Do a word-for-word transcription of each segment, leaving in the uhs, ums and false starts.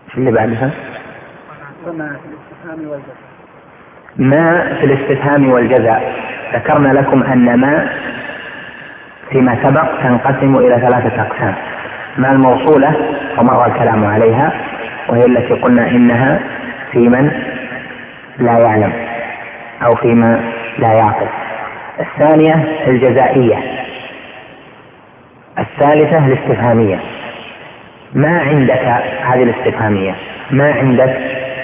اللي بعدها وما في الاستفهام والجزاء. ما في الاستفهام والجزاء. ذكرنا لكم أن ما فيما سبق تنقسم إلى ثلاثة أقسام: ما الموصولة ومر الكلام عليها، وهي التي قلنا إنها في من لا يعلم أو فيما لا يعقل. الثانية الجزائية. الثالثة الاستفهامية. ما عندك هذه الاستفهامية، ما عندك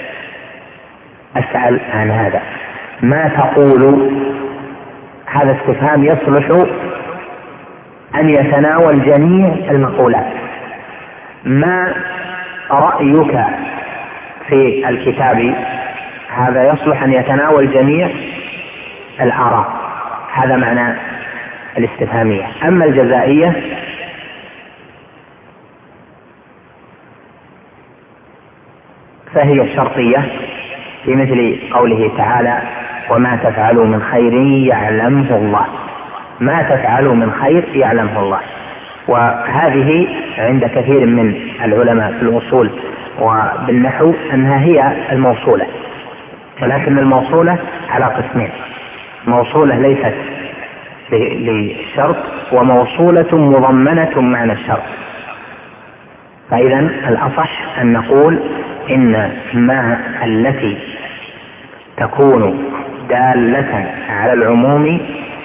أسأل عن هذا، ما تقول. هذا استفهام يصلح أن يتناول جميع المقولات. ما رأيك في الكتاب، هذا يصلح أن يتناول جميع الآراء، هذا معنى الاستفهامية. أما الجزائية فهي الشرطية، في مثل قوله تعالى: وما تفعلوا من خير يعلمه الله. ما تفعلوا من خير يعلمه الله. وهذه عند كثير من العلماء في الأصول وبالنحو أنها هي الموصولة، ولكن الموصولة على قسمين: موصولة ليست للشرط، وموصولة مضمنة معنى الشرط. فإذا الأصح أن نقول إن ما التي تكون دالة على العموم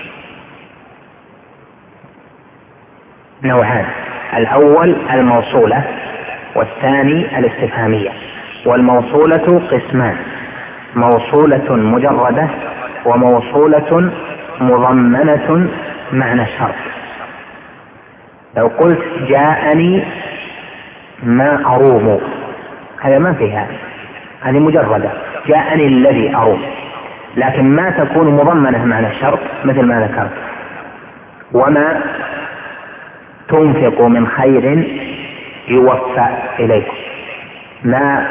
نوعان: الأول الموصولة، والثاني الاستفهامية. والموصولة قسمان: موصولة مجردة، وموصولة مضمنة معنى الشرط. لو قلت جاءني ما أروم، هذا ما فيها، هذه مجردة، جاءني الذي أروم. لكن ما تكون مضمنة معنى الشرط مثل ما ذكرت: وما تنفق من خير يوفى إليكم. ما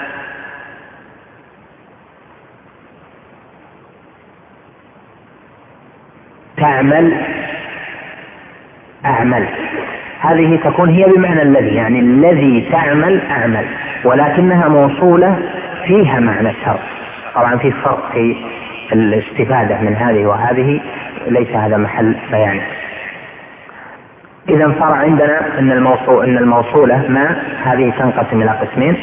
تعمل أعمل، هذه تكون هي بمعنى الذي، يعني الذي تعمل أعمل، ولكنها موصولة فيها معنى الشرط. طبعا في فرق في الاستفادة من هذه وهذه، ليس هذا محل بيان. إذا صار عندنا أن الموصول أن الموصولة ما هذه تنقسم إلى قسمين،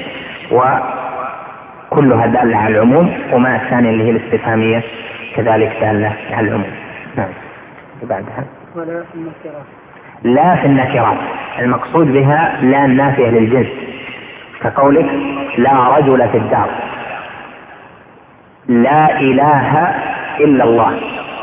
وكلها دالة على العموم، وما الثانية اللي هي الاستفهامية كذلك دالة على العموم. نعم. بعدها ولا في النكرات. لا في النكرات، المقصود بها لا النافية للجنس، كقولك لا رجل في الدار، لا إله إلا الله،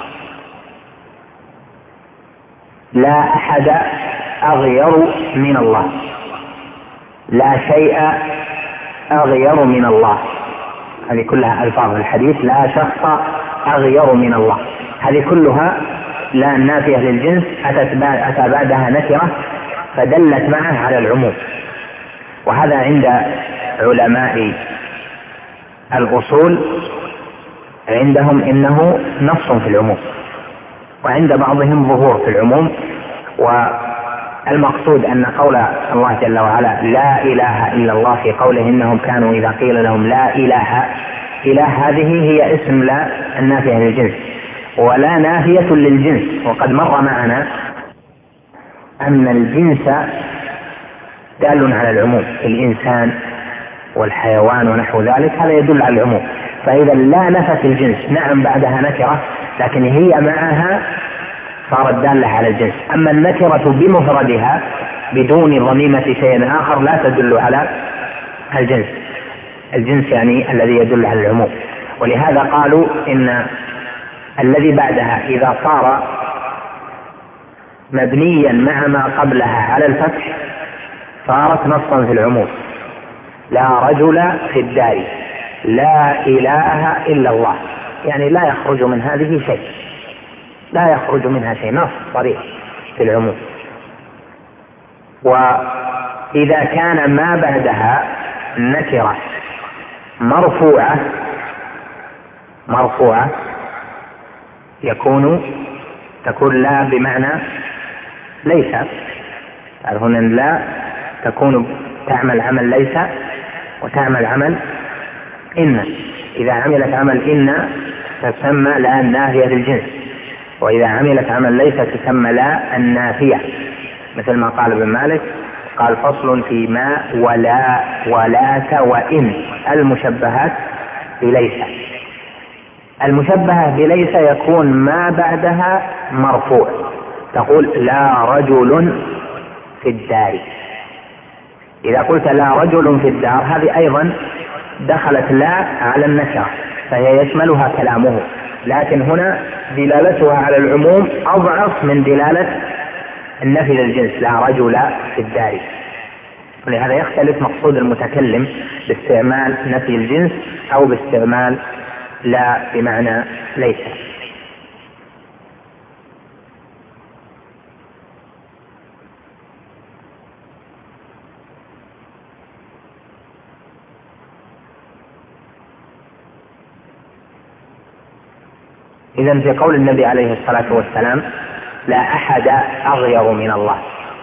لا أحد أغير من الله، لا شيء أغير من الله. هذه كلها ألفاظ الحديث: لا شخص أغير من الله. هذه كلها لا النافية للجنس أتى بعدها نكرة فدلت معه على العموم. وهذا عند علماء الأصول عندهم إنه نص في العموم، وعند بعضهم ظهور في العموم. والمقصود أن قول الله جل وعلا لا إله إلا الله في قوله إنهم كانوا إذا قيل لهم لا إله إله، هذه هي اسم لا النافية للجنس، ولا نافية للجنس. وقد مر معنا أن الجنس دال على العموم، الإنسان والحيوان ونحو ذلك، هذا يدل على العموم. فإذا لا نفت الجنس، نعم بعدها نكرة، لكن هي معها صارت دالة على الجنس. أما النكرة بمفردها بدون ضميمة شيء آخر لا تدل على الجنس، الجنس يعني الذي يدل على العموم. ولهذا قالوا إن الذي بعدها إذا صار مبنيا مع ما قبلها على الفتح صارت نصا في العموم: لا رجل في الدار، لا إله إلا الله، يعني لا يخرج من هذه شيء، لا يخرج منها شيء، نص صريح في العموم. وإذا كان ما بعدها نكرة مرفوعة مرفوعة يكون تكون لا بمعنى ليس. تعرفون أن لا تكون تعمل عمل ليس وتعمل عمل إن. إذا عملت عمل إن تسمى لا النافية للجنس، وإذا عملت عمل ليس تسمى لا النافية، مثل ما قال ابن مالك قال فصل في ما ولا ولات وإن المشبهات بليس. المشبهة بليس يكون ما بعدها مرفوع، تقول لا رجل في الدار. إذا قلت لا رجل في الدار هذه أيضا دخلت لا على النكرة فهي يشملها كلامه، لكن هنا دلالتها على العموم أضعف من دلالة النفي للجنس لا رجل في الدار. ولهذا يختلف مقصود المتكلم باستعمال نفي الجنس أو باستعمال لا بمعنى ليس. إذن في قول النبي عليه الصلاة والسلام لا أحد أغير من الله،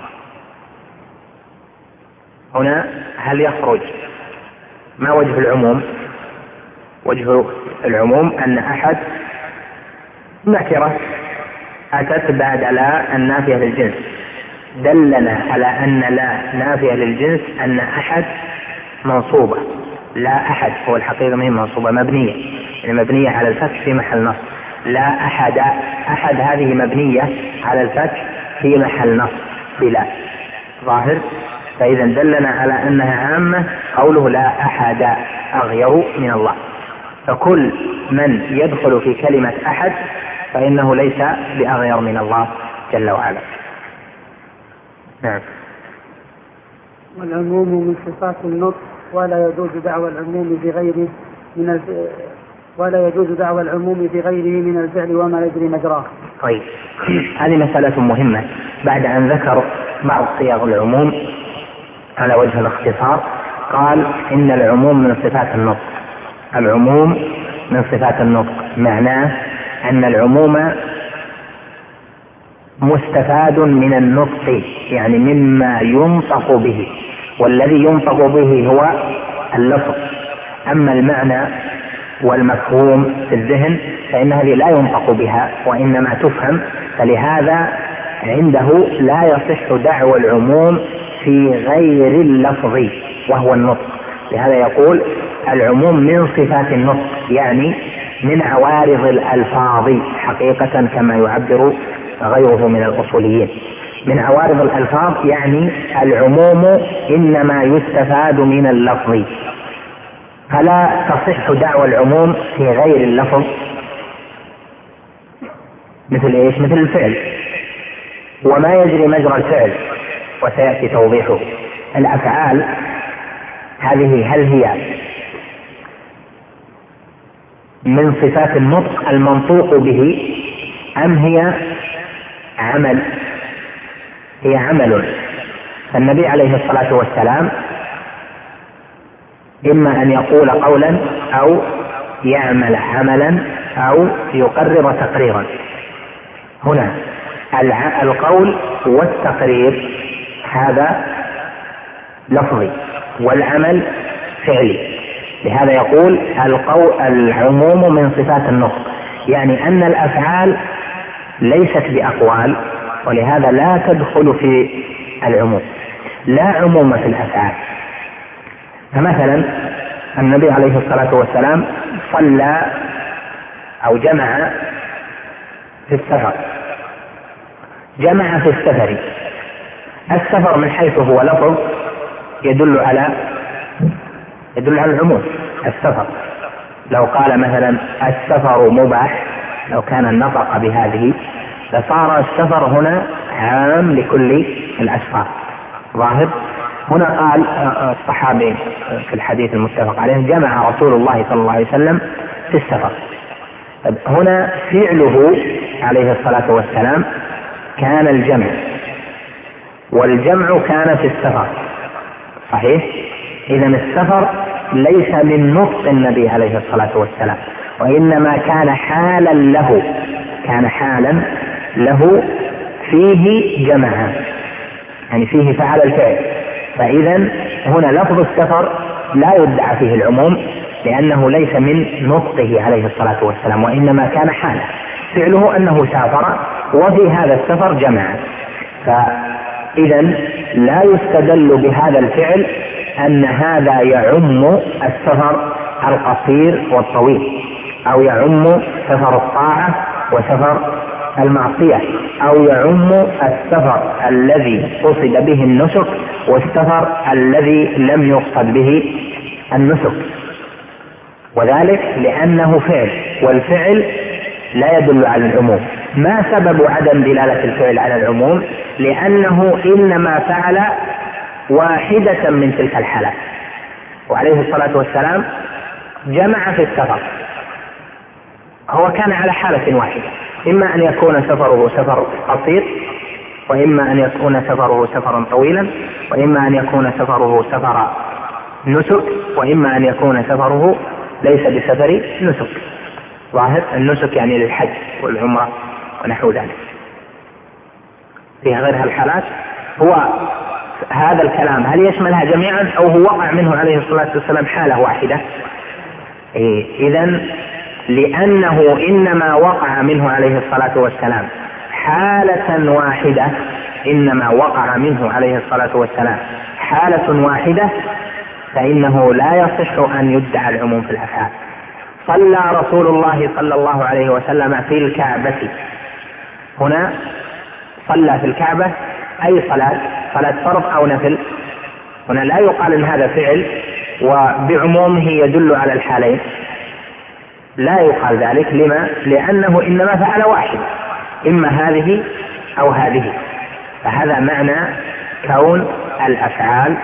هنا هل يخرج ما وجه العموم؟ وجه العموم أن أحد نكرة أتت بعد لا النافية للجنس، دلنا على أن لا نافية للجنس أن أحد منصوبة، لا أحد هو الحقيقة من منصوبة مبنية، يعني مبنية على الفتح في محل نصب. لا أحد، أحد هذه مبنية على الفتح في محل نصب بلا ظاهر، فإذا دلنا على أنها عامة قوله لا أحد أغير من الله، فكل من يدخل في كلمة أحد فإنه ليس بأغير من الله جل وعلا. نعم. والعموم من صفات النطق ولا يجوز دعوى العموم بغيره من الف... ولا يجوز دعوى العموم بغيره من الفعل وما يجري مجراه. طيب هذه مسألة مهمة. بعد أن ذكر بعض صيغ العموم على وجه الاختصار قال إن العموم من صفات النطق. العموم من صفات النطق معناه أن العموم مستفاد من النطق، يعني مما ينطق به، والذي ينطق به هو اللفظ، أما المعنى والمفهوم في الذهن فإن هذه لا ينطق بها وإنما تفهم، فلهذا عنده لا يصح دعوى العموم في غير اللفظ وهو النطق. لهذا يقول العموم من صفات النطق، يعني من عوارض الألفاظ حقيقة كما يعبر غيره من الأصوليين. من عوارض الألفاظ يعني العموم إنما يستفاد من اللفظ، فلا تصح دعوى العموم في غير اللفظ. مثل ايش؟ مثل الفعل وما يجري مجرى الفعل، وسيأتي توضيحه. الأفعال هذه هل هي من صفات النطق المنطوق به أم هي عمل؟ هي عمل. فالنبي عليه الصلاة والسلام إما أن يقول قولا أو يعمل عملا أو يقرر تقريرا. هنا القول والتقرير هذا لفظي والعمل فعلي، لهذا يقول القول العموم من صفات النطق، يعني أن الأفعال ليست بأقوال، ولهذا لا تدخل في العموم، لا عموم في الأفعال. فمثلا النبي عليه الصلاة والسلام صلى أو جمع في السفر، جمع في السفر. السفر من حيث هو لفظ يدل على يدل على العموم. السفر لو قال مثلا السفر مباح، لو كان النطق بهذه فصار السفر هنا عام لكل الأسفار ظاهر. هنا قال الصحابي في الحديث المتفق عليه جمع رسول الله صلى الله عليه وسلم في السفر. هنا فعله عليه الصلاة والسلام كان الجمع، والجمع كان في السفر صحيح. إذن السفر ليس من نطق النبي عليه الصلاة والسلام، وإنما كان حالا له، كان حالا له فيه جمع، يعني فيه فعل الفعل. فإذا هنا لفظ السفر لا يدعى فيه العموم لأنه ليس من نطقه عليه الصلاة والسلام، وإنما كان حاله فعله أنه سافر وفي هذا السفر جمع. فإذا لا يستدل بهذا الفعل أن هذا يعم السفر القصير والطويل، أو يعم سفر الطاعة وسفر المعصية، أو يعم السفر الذي قصد به النسك والسفر الذي لم يقصد به النسك، وذلك لأنه فعل، والفعل لا يدل على العموم. ما سبب عدم دلالة الفعل على العموم؟ لأنه إنما فعل واحدة من تلك الحالات، وعليه الصلاة والسلام جمع في السفر، هو كان على حالة واحدة، إما أن يكون سفره سفر قصير، وإما أن يكون سفره سفرا طويلا، وإما أن يكون سفره سفر نسك، وإما أن يكون سفره ليس بسفر نسك. ظاهر النسك يعني للحج والعمرة ونحو ذلك. في غير هالحالات هو هذا الكلام هل يشملها جميعا أو هو وقع منه عليه الصلاة والسلام حالة واحدة؟ إيه إذن لأنه إنما وقع منه عليه الصلاة والسلام حالة واحدة، إنما وقع منه عليه الصلاة والسلام حالة واحدة، فإنه لا يصح أن يدعى العموم في الأفعال. صلى رسول الله صلى الله عليه وسلم في الكعبة، هنا صلى في الكعبة أي صلاة؟ صلاة فرض أو نفل؟ هنا لا يقال إن هذا فعل وبعمومه يدل على الحالين، لا يقال ذلك. لما؟ لأنه إنما فعل واحد، إما هذه أو هذه. فهذا معنى كون الأفعال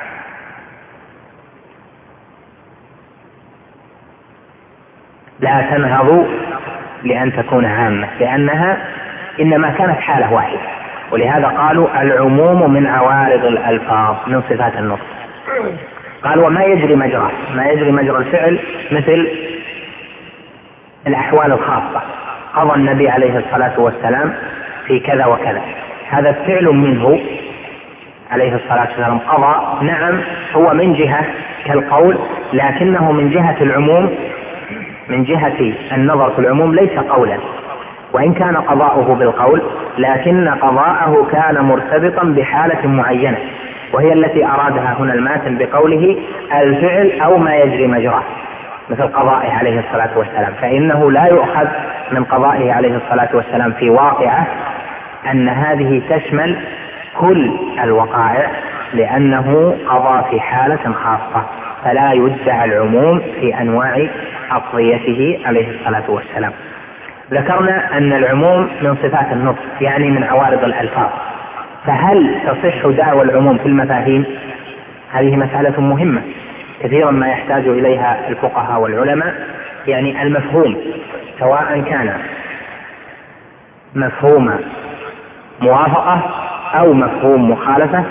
لا تنهض لأن تكون عامة، لأنها إنما كانت حالة واحدة. ولهذا قالوا العموم من عوارض الألفاظ من صفات النطق. قال وما يجري مجرى، ما يجري مجرى الفعل مثل الأحوال الخاصة، قضى النبي عليه الصلاة والسلام في كذا وكذا، هذا فعل منه عليه الصلاة والسلام قضى، نعم هو من جهة كالقول، لكنه من جهة العموم، من جهة النظر في العموم ليس قولا، وإن كان قضاؤه بالقول لكن قضاءه كان مرتبطا بحالة معينة، وهي التي أرادها هنا الماتن بقوله الفعل أو ما يجري مجراه، مثل قضائه عليه الصلاة والسلام. فإنه لا يؤخذ من قضائه عليه الصلاة والسلام في واقعه أن هذه تشمل كل الوقائع، لأنه قضى في حالة خاصة، فلا يدعى العموم في أنواع أقضيته عليه الصلاة والسلام. ذكرنا أن العموم من صفات النطق، يعني من عوارض الألفاظ. فهل تصح دعوى العموم في المفاهيم؟ هذه مسألة مهمة كثيرا ما يحتاج إليها الفقهاء والعلماء، يعني المفهوم سواء كان مفهوم موافقة أو مفهوم مخالفة،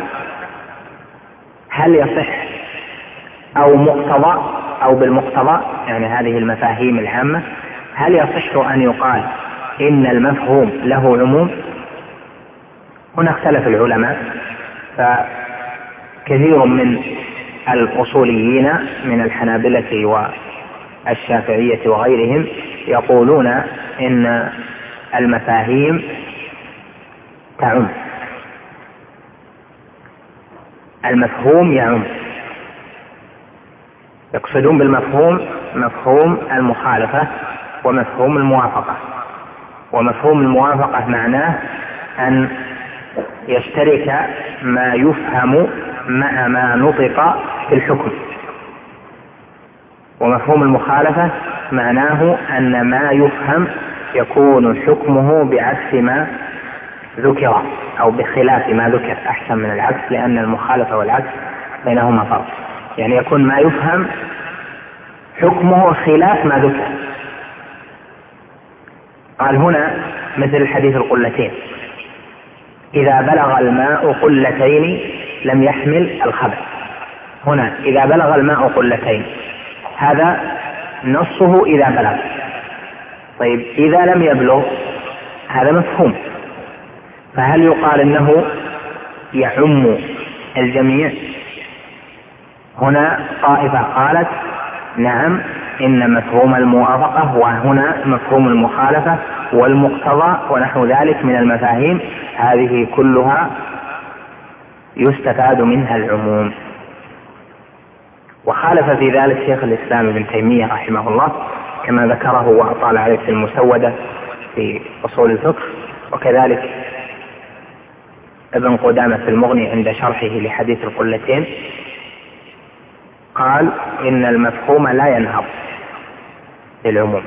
هل يصح أو مقتضى أو بالمقتضى، يعني هذه المفاهيم العامة، هل يصح أن يقال إن المفهوم له عموم؟ هنا اختلف العلماء، فكثير من الأصوليين من الحنابلة والشافعية وغيرهم يقولون إن المفاهيم تعم، المفهوم يعم، يقصدون بالمفهوم مفهوم المخالفة ومفهوم الموافقة. ومفهوم الموافقة معناه أن يشترك ما يفهم مع ما نطق في الحكم، ومفهوم المخالفة معناه أن ما يفهم يكون حكمه بعكس ما ذكر أو بخلاف ما ذكر، أحسن من العكس، لأن المخالفة والعكس بينهما فرق، يعني يكون ما يفهم حكمه خلاف ما ذكر. قال هنا مثل حديث القلتين، إذا بلغ الماء قلتين لم يحمل الخبث. هنا إذا بلغ الماء قلتين، هذا نصه إذا بلغ. طيب إذا لم يبلغ، هذا مفهوم، فهل يقال إنه يعم الجميع؟ هنا طائفة قالت نعم إن مفهوم الموافقة وهنا مفهوم المخالفة والمقتضى ونحو ذلك من المفاهيم هذه كلها يستفاد منها العموم. وخالف في ذلك شيخ الإسلام ابن تيمية رحمه الله كما ذكره وأطال عليه في المسودة في أصول الفقه، وكذلك ابن قدامة في المغني عند شرحه لحديث القلتين قال إن المفهوم لا ينهض للعموم،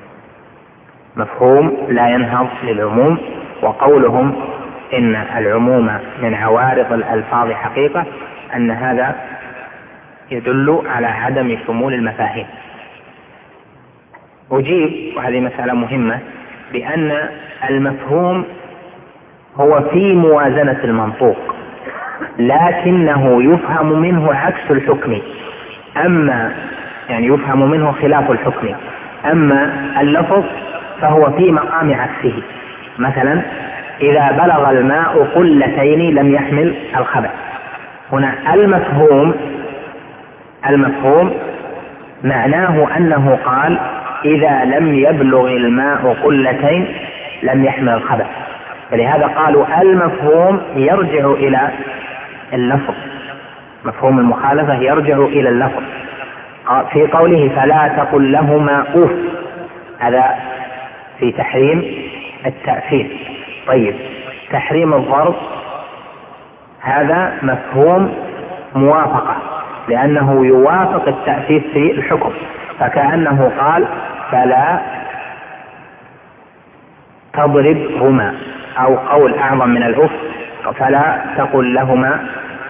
مفهوم لا ينهض للعموم. وقولهم إن العموم من عوارض الألفاظ حقيقة أن هذا يدل على عدم شمول المفاهيم. أجيب وهذه مسألة مهمة بأن المفهوم هو في موازنة المنطوق، لكنه يفهم منه عكس الحكم، أما يعني يفهم منه خلاف الحكم، أما اللفظ فهو في مقام عكسه. مثلا إذا بلغ الماء قلتين لم يحمل الخبث، هنا المفهوم المفهوم معناه أنه قال إذا لم يبلغ الماء قلتين لم يحمل الخبث، فلهذا قالوا المفهوم يرجع إلى اللفظ، مفهوم المخالفة يرجع إلى اللفظ. في قوله فلا تقل لهما أوف، هذا في تحريم التأثير. طيب تحريم الضرب هذا مفهوم موافقة لأنه يوافق التأثير في الحكم، فكأنه قال فلا تضربهما، أو قول أعظم من الأف فلا تقل لهما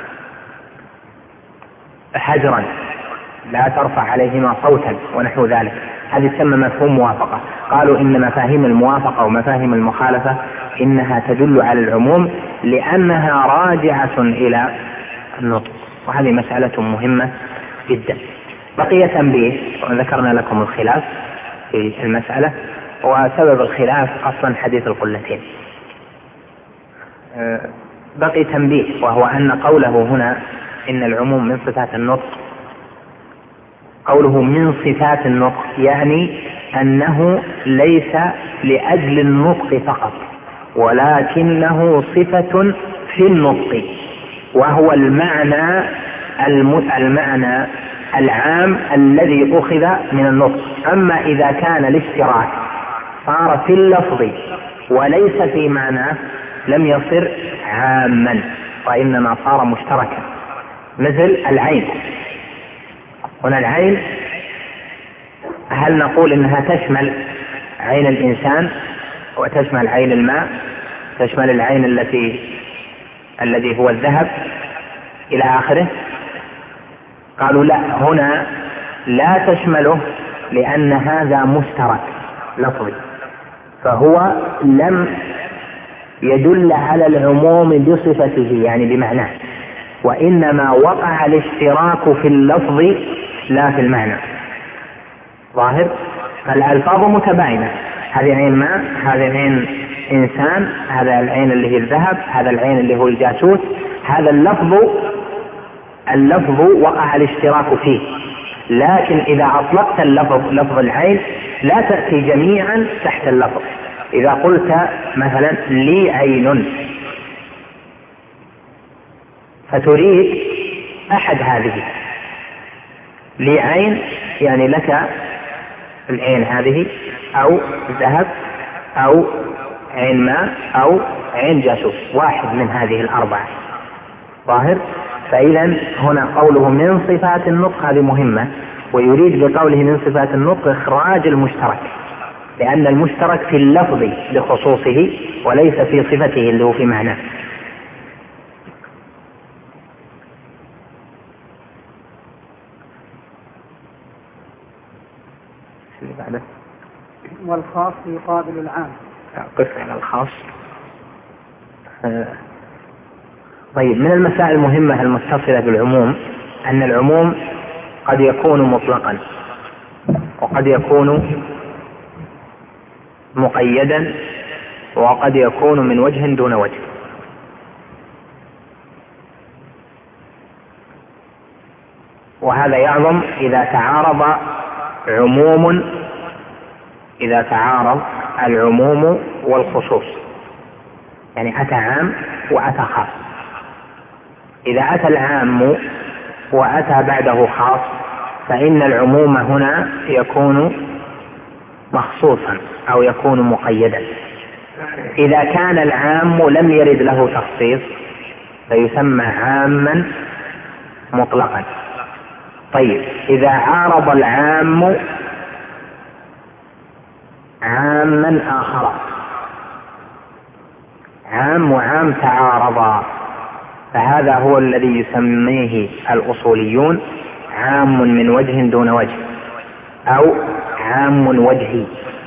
حجرا، لا ترفع عليهما صوتا ونحو ذلك. هذه تسمى مفهوم موافقة. قالوا إن مفاهيم الموافقة ومفاهيم المخالفة إنها تدل على العموم لأنها راجعة إلى النطق، وهذه مسألة مهمة جدا. بقي تنبيه، وذكرنا لكم الخلاف في المسألة، وسبب الخلاف أصلا حديث القلتين. بقي تنبيه، وهو أن قوله هنا إن العموم من صفات النطق، قوله من صفات النطق يعني أنه ليس لأجل النطق فقط، ولكنه صفة في النطق، وهو المعنى المعنى العام الذي أخذ من النطق. أما إذا كان الاشتراك صار في اللفظ وليس في معناه لم يصر عاما، وإنما صار مشتركا. مثل العين، هنا العين هل نقول إنها تشمل عين الإنسان وتشمل عين الماء، تشمل العين التي الذي هو الذهب إلى آخره؟ قالوا لا، هنا لا تشمله لأن هذا مشترك لفظي، فهو لم يدل على العموم بصفته يعني بمعناه، وإنما وقع الاشتراك في اللفظ لا في المعنى. ظاهر؟ فالألفاظ متباينة، هذه عين ماء، هذه عين إنسان، هذا العين اللي هي الذهب، هذا العين اللي هو الجاسوس، هذا اللفظ اللفظ وقع الاشتراك فيه. لكن إذا أطلقت اللفظ لفظ العين لا تأتي جميعا تحت اللفظ. إذا قلت مثلا لي عين فتريد أحد هذه، لي عين يعني لك العين هذه أو ذهب أو عين ماء أو عين جاسوس، واحد من هذه الأربعة. ظاهر؟ فإذا هنا قوله من صفات النطق هذه مهمة، ويريد بقوله من صفات النطق إخراج المشترك، لأن المشترك في اللفظ بخصوصه وليس في صفته اللي هو في معناه. والخاص يقابل العام. قف على الخاص. طيب من المسائل المهمة المتصلة بالعموم أن العموم قد يكون مطلقا وقد يكون مقيدا وقد يكون من وجه دون وجه. وهذا يعظم إذا تعارض عموم إذا تعارض العموم والخصوص، يعني أتى عام وأتى خاص. إذا أتى العام وأتى بعده خاص فإن العموم هنا يكون مخصوصا أو يكون مقيدا. إذا كان العام لم يرد له تخصيص فيسمى عاما مطلقا. طيب إذا عارض العام عاما آخر، عام وعام تعارضا، فهذا هو الذي يسميه الأصوليون عام من وجه دون وجه أو عام وجهي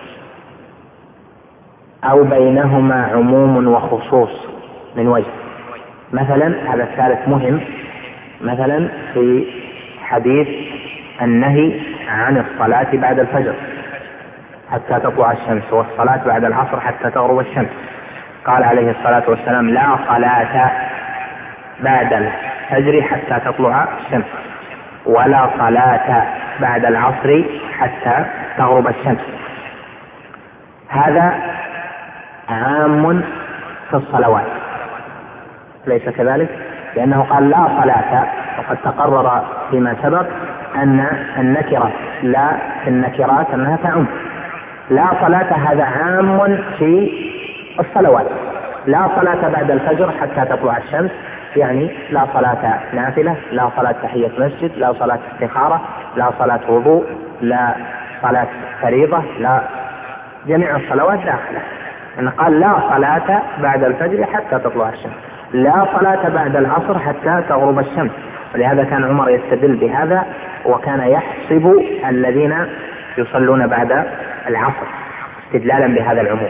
أو بينهما عموم وخصوص من وجه. مثلا هذا الثالث مهم، مثلا في حديث النهي عن الصلاة بعد الفجر حتى تطلع الشمس والصلاة بعد العصر حتى تغرب الشمس، قال عليه الصلاة والسلام لا صلاة بعد الفجر حتى تطلع الشمس ولا صلاة بعد العصر حتى تغرب الشمس. هذا عام في الصلوات ليس كذلك؟ لأنه قال لا صلاة، وقد تقرر فيما سبق أن النكرة لا في النكرات أنها تعم. لا صلاة هذا عام في الصلوات، لا صلاة بعد الفجر حتى تطلع الشمس، يعني لا صلاة نافلة، لا صلاة تحية مسجد، لا صلاة استخارة، لا صلاة وضوء، لا صلاة فريضة، لا، جميع الصلوات داخلة. أن قال لا صلاة بعد الفجر حتى تطلع الشمس، لا صلاة بعد العصر حتى تغرب الشمس. ولهذا كان عمر يستدل بهذا وكان يحسب الذين يصلون بعد العصر استدلالا بهذا العموم.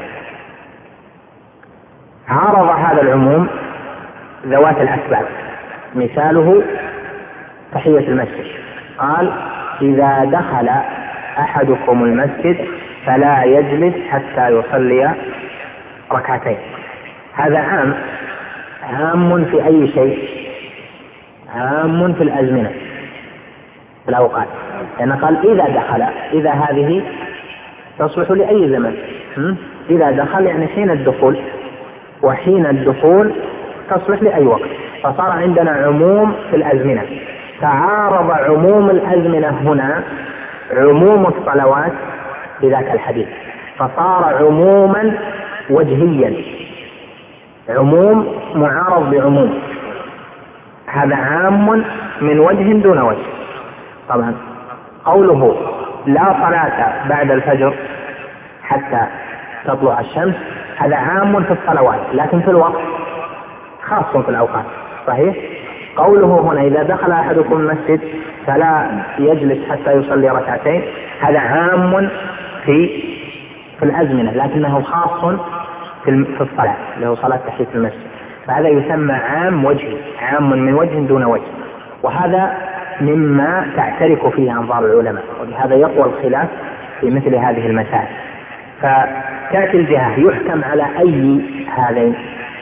عارض هذا العموم ذوات الأسباب، مثاله تحية المسجد، قال إذا دخل أحدكم المسجد فلا يجلس حتى يصلي ركعتين. هذا عام، عام في أي شيء؟ عام في الأزمنة في الأوقات، لأن قال إذا دخل، إذا هذه تصلح لأي زمن، إذا دخل يعني حين الدخول، وحين الدخول تصلح لأي وقت، فصار عندنا عموم في الأزمنة. تعارض عموم الأزمنة هنا عموم الصلوات بذاك الحديث، فصار عموما وجهيا، عموم معارض بعموم. هذا عام من وجه دون وجه. طبعا قوله لا صلاة بعد الفجر حتى تطلع الشمس هذا عام في الصلوات، لكن في الوقت خاص في الأوقات، صحيح؟ قوله هنا إذا دخل أحدكم المسجد فلا يجلس حتى يصلي ركعتين هذا عام في في الأزمنة، لكنه خاص في في الصلاة اللي هو صلاة تحية المسجد، فهذا يسمى عام وجهي، عام من وجه دون وجه. وهذا مما تعترف فيه أنظار العلماء، وبهذا يقوى الخلاف في مثل هذه المسائل. فتأتي الجهة يحكم على أي هذين؟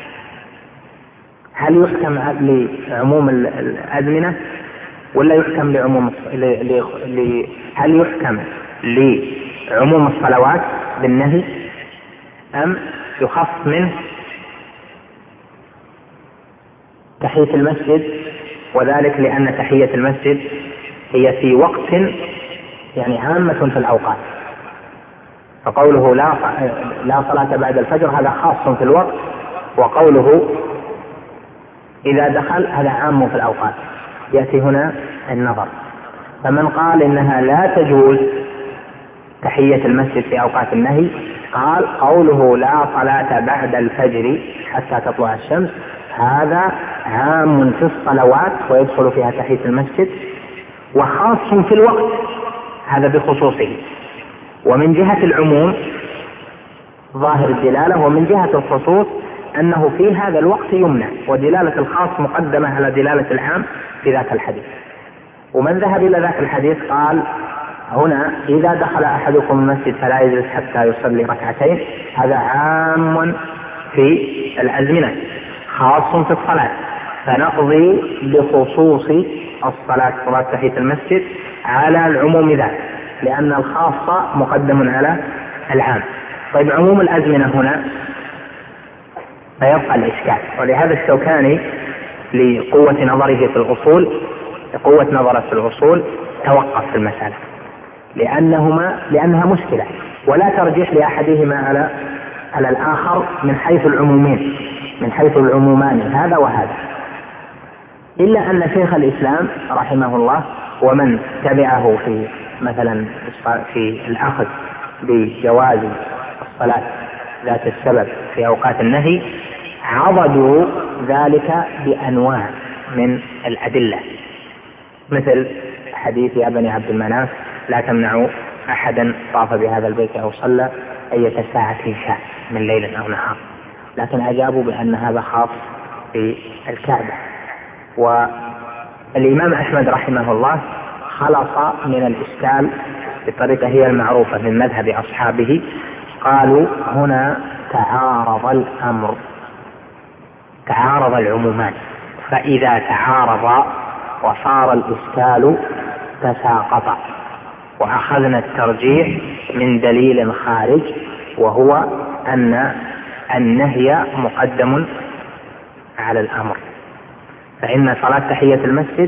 هل يحكم لعموم الأزمنة ولا يحكم لعموم ل... هل يحكم لعموم الصلوات بالنهي أم يخص منه تحية المسجد؟ وذلك لأن تحية المسجد هي في وقت يعني عامة في الأوقات، فقوله لا لا صلاة بعد الفجر هذا خاص في الوقت، وقوله إذا دخل هذا عام في الأوقات. يأتي هنا النظر، فمن قال إنها لا تجوز تحية المسجد في أوقات النهي قال قوله لا صلاة بعد الفجر حتى تطلع الشمس هذا عام في الصلوات ويدخل فيها تحية المسجد، وخاص في الوقت هذا بخصوصه. ومن جهة العموم ظاهر الدلالة، ومن جهة الخصوص أنه في هذا الوقت يمنع، ودلالة الخاص مقدمة على دلالة العام في ذاك الحديث. ومن ذهب إلى ذاك الحديث قال هنا إذا دخل أحدكم المسجد فلا يجلس حتى يصلي ركعتين هذا عام في الأزمنة خاص في الصلاة، فنقضي بخصوص الصلاة صلاة تحية المسجد على العموم ذلك، لأن الخاص مقدم على العام. طيب عموم الأزمنة هنا فيبقى الإشكال، ولهذا الشوكاني لقوة نظره في الأصول لقوة نظره في الأصول توقف في المسألة، لأنهما لأنها مشكلة ولا ترجيح لأحدهما على على الآخر من حيث العمومين من حيث العمومان هذا وهذا، إلا أن شيخ الإسلام رحمه الله ومن تبعه في مثلا في الأخذ بجواز الصلاة ذات السبب في أوقات النهي عضدوا ذلك بأنواع من الأدلة، مثل حديث يا بني عبد المناف لا تمنعوا أحدا طاف بهذا البيت أو صلى أية ساعة شاء من ليل أو نهار، لكن أجابوا بأن هذا خاص بالكعبة. والإمام أحمد رحمه الله خلص من الإشكال بطريقة هي المعروفة من مذهب أصحابه، قالوا هنا تعارض الأمر تعارض العمومان، فإذا تعارض وصار الإشكال تساقط، وأخذنا الترجيح من دليل خارج وهو أن النهي مقدم على الأمر، فإن صلاة تحية المسجد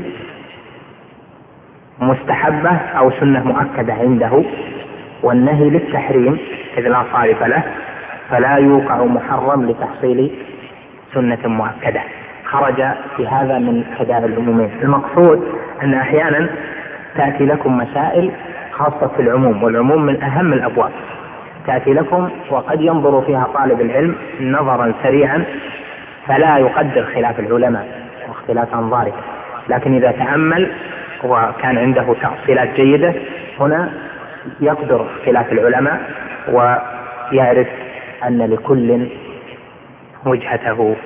مستحبة أو سنة مؤكدة عنده، والنهي للتحريم إذ لا صارف له، فلا يوقع محرم لتحصيل سنة مؤكدة. خرج في هذا من خداع العمومين. المقصود أن أحيانا تأتي لكم مسائل خاصة في العموم، والعموم من أهم الأبواب، تأتي لكم وقد ينظر فيها طالب العلم نظرا سريعا فلا يقدر خلاف العلماء واختلاف أنظاره، لكن إذا تأمل وكان عنده تأصيلات جيدة هنا يقدر خلاف العلماء ويعرف أن لكل وجهته.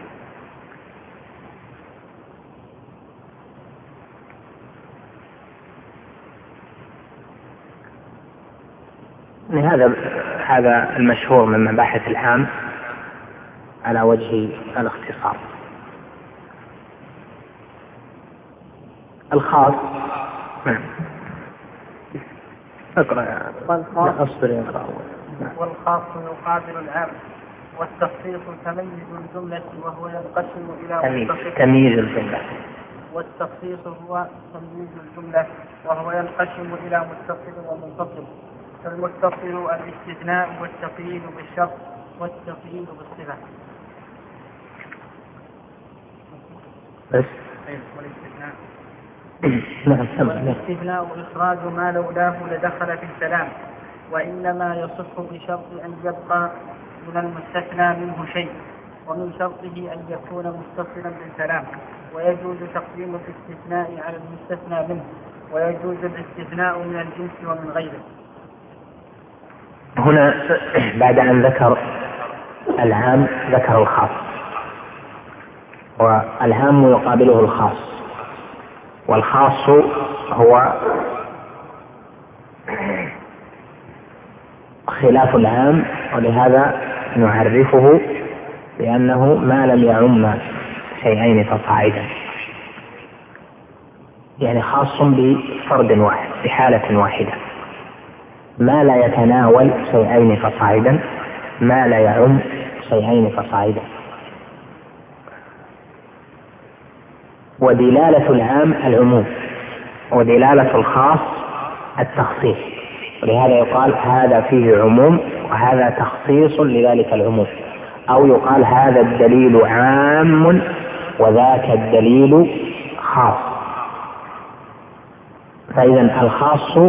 هذا هذا المشهور من مباحث العام على وجه الاختصار. الخاص نعم اقرأ يا أصبر يا أقرأ. والخاص يقابل العام، والتخصيص تمييز الجملة وهو ينقسم إلى متصل. تمييز الجملة والتخصيص هو تمييز الجملة وهو ينقسم إلى متصل ومنفصل. فالمتصل الاستثناء والتقييد بالشرط والتقييد بالصفة. بس والاستثناء نعم والاستثناء إخراج ما لولاه لدخل في الكلام، وإنما يصح بشرط أن يبقى من المستثنى منه شيء، ومن شرطه أن يكون متصلا بالكلام، ويجوز تقديم الاستثناء على المستثنى منه، ويجوز الاستثناء من الجنس ومن غيره. هنا بعد أن ذكر العام ذكر الخاص، والعام يقابله الخاص، والخاص هو خلاف العام، ولهذا نعرفه بأنه ما لم يعم شيئين فصاعدا، يعني خاص بفرد واحد بحالة واحدة، ما لا يتناول شيئين فصاعدا، ما لا يعم شيئين فصاعدا. ودلالة العام العموم، ودلالة الخاص التخصيص، ولهذا يقال هذا فيه عموم وهذا تخصيص لذلك العموم، أو يقال هذا الدليل عام وذاك الدليل خاص. فإذا الخاص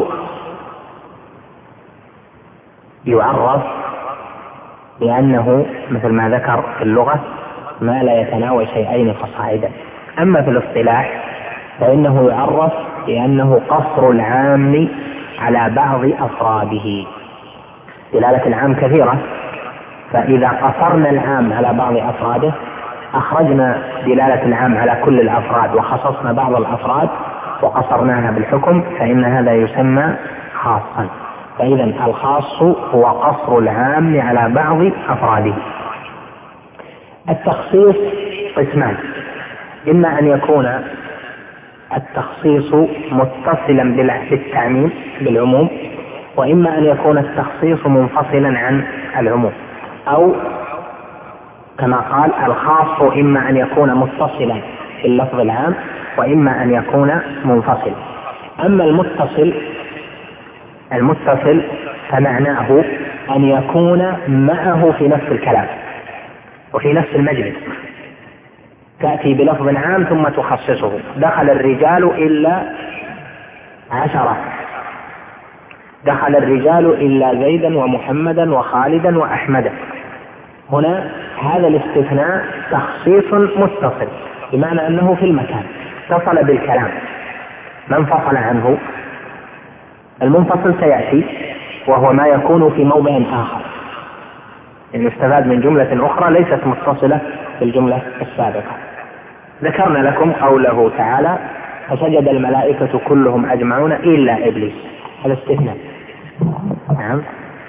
يعرف بأنه مثل ما ذكر في اللغة ما لا يتناول شيئين فصاعدا. أما في الاصطلاح فإنه يعرف بأنه قصر العام على بعض أفراده. دلالة العام كثيرة، فإذا قصرنا العام على بعض أفراده أخرجنا دلالة العام على كل الأفراد وخصصنا بعض الأفراد وقصرناها بالحكم، فإن هذا يسمى خاصا. فإذا الخاص هو قصر العام على بعض أفراده. التخصيص قسمان، إما أن يكون التخصيص متصلا بالتعميم بالعموم، وإما أن يكون التخصيص منفصلا عن العموم، أو كما قال الخاص إما أن يكون متصلا في اللفظ العام وإما أن يكون منفصلا. أما المتصل المتصل فمعناه أن يكون معه في نفس الكلام وفي نفس المجلس، تأتي بلفظ عام ثم تخصصه. دخل الرجال إلا عشرة، دخل الرجال إلا زيدا ومحمدا وخالدا وأحمدا. هنا هذا الاستثناء تخصيص متصل، بمعنى أنه في المكان اتصل بالكلام. ما انفصل عنه. المنفصل سيأتي وهو ما يكون في موضع آخر، إن يستفاد من جملة أخرى ليست متصلة بالجملة السابقة. ذكرنا لكم قوله تعالى: فسجد الملائكة كلهم أجمعون إلا إبليس. هذا استثناء. نعم،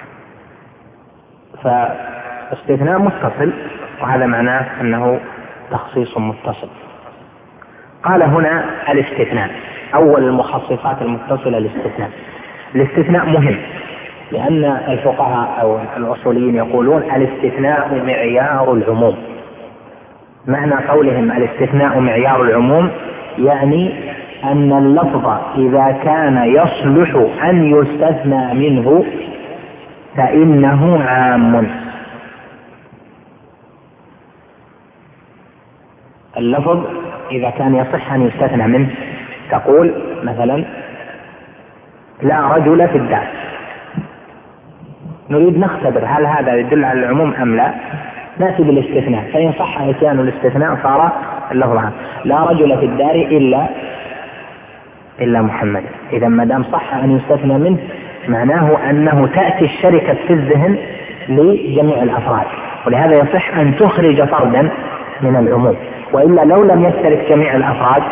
فاستثناء متصل، وهذا معناه أنه تخصيص متصل. قال هنا الاستثناء أول المخصصات المتصلة الاستثناء. الاستثناء مهم، لأن الفقهاء أو الأصوليين يقولون الاستثناء معيار العموم. معنى قولهم الاستثناء معيار العموم يعني أن اللفظ إذا كان يصلح أن يستثنى منه فإنه عام. اللفظ إذا كان يصح أن يستثنى منه، تقول مثلا: لا رجل في الدار. نريد نختبر هل هذا يدل على العموم أم لا، نأتي بالاستثناء، فإن صح إتيان الاستثناء صار اللفظ عام. لا رجل في الدار إلا إلا محمد. إذا ما دام صح أن يستثنى منه معناه أنه تأتي الشركة في الذهن لجميع الأفراد، ولهذا يصح أن تخرج فردا من العموم. وإلا لو لم يشترك جميع الأفراد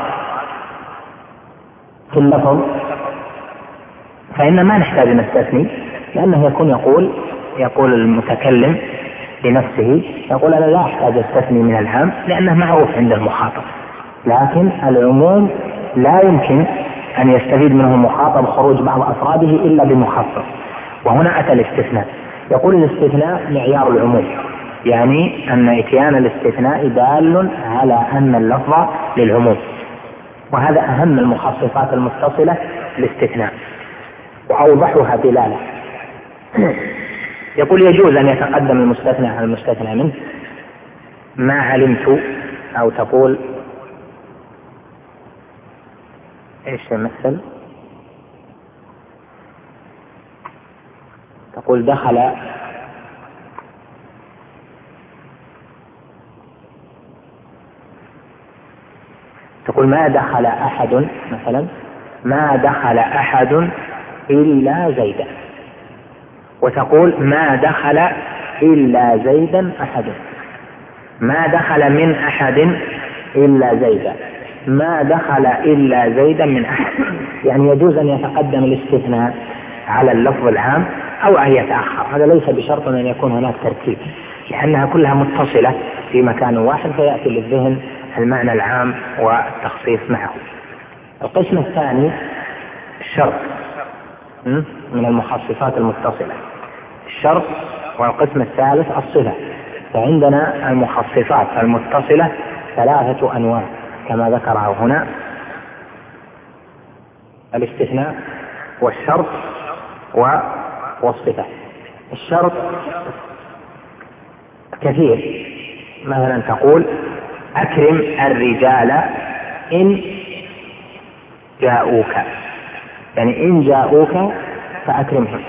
في اللفظ فإن ما نحتاج نستثني، لأنه يكون يقول يقول المتكلم لنفسه، يقول: أنا لا أحتاج أستثني من العام لأنه معروف عند المخاطب. لكن العموم لا يمكن أن يستفيد منه المخاطب خروج بعض أفراده إلا بمخصص، وهنا أتى الاستثناء. يقول الاستثناء معيار العموم، يعني أن إتيان الاستثناء دال على أن اللفظ للعموم، وهذا أهم المخصصات المتصلة الاستثناء وأوضحها دلالة. يقول: يجوز أن يتقدم المستثنى على المستثنى منه ما علمت، أو تقول إيش يمثل؟ تقول: دخل تقول ما دخل أحد، مثلا ما دخل أحد إلا زيدا، وتقول ما دخل إلا زيدا أحد، ما دخل من أحد إلا زيدا، ما دخل إلا زيدا من أحد. يعني يجوز أن يتقدم الاستثناء على اللفظ العام أو أن يتأخر. هذا ليس بشرط أن يكون هناك ترتيب، لأنها كلها متصلة في مكان واحد، فيأتي للذهن المعنى العام والتخصيص معه. القسم الثاني الشرط من المخصصات المتصلة، الشرط. والقسم الثالث الصفة. فعندنا المخصصات المتصلة ثلاثة أنواع كما ذكره هنا: الاستثناء والشرط والصفة. الشرط كثير، مثلا تقول: أكرم الرجال إن جاءوك، يعني إن جاءوك فأكرمهم.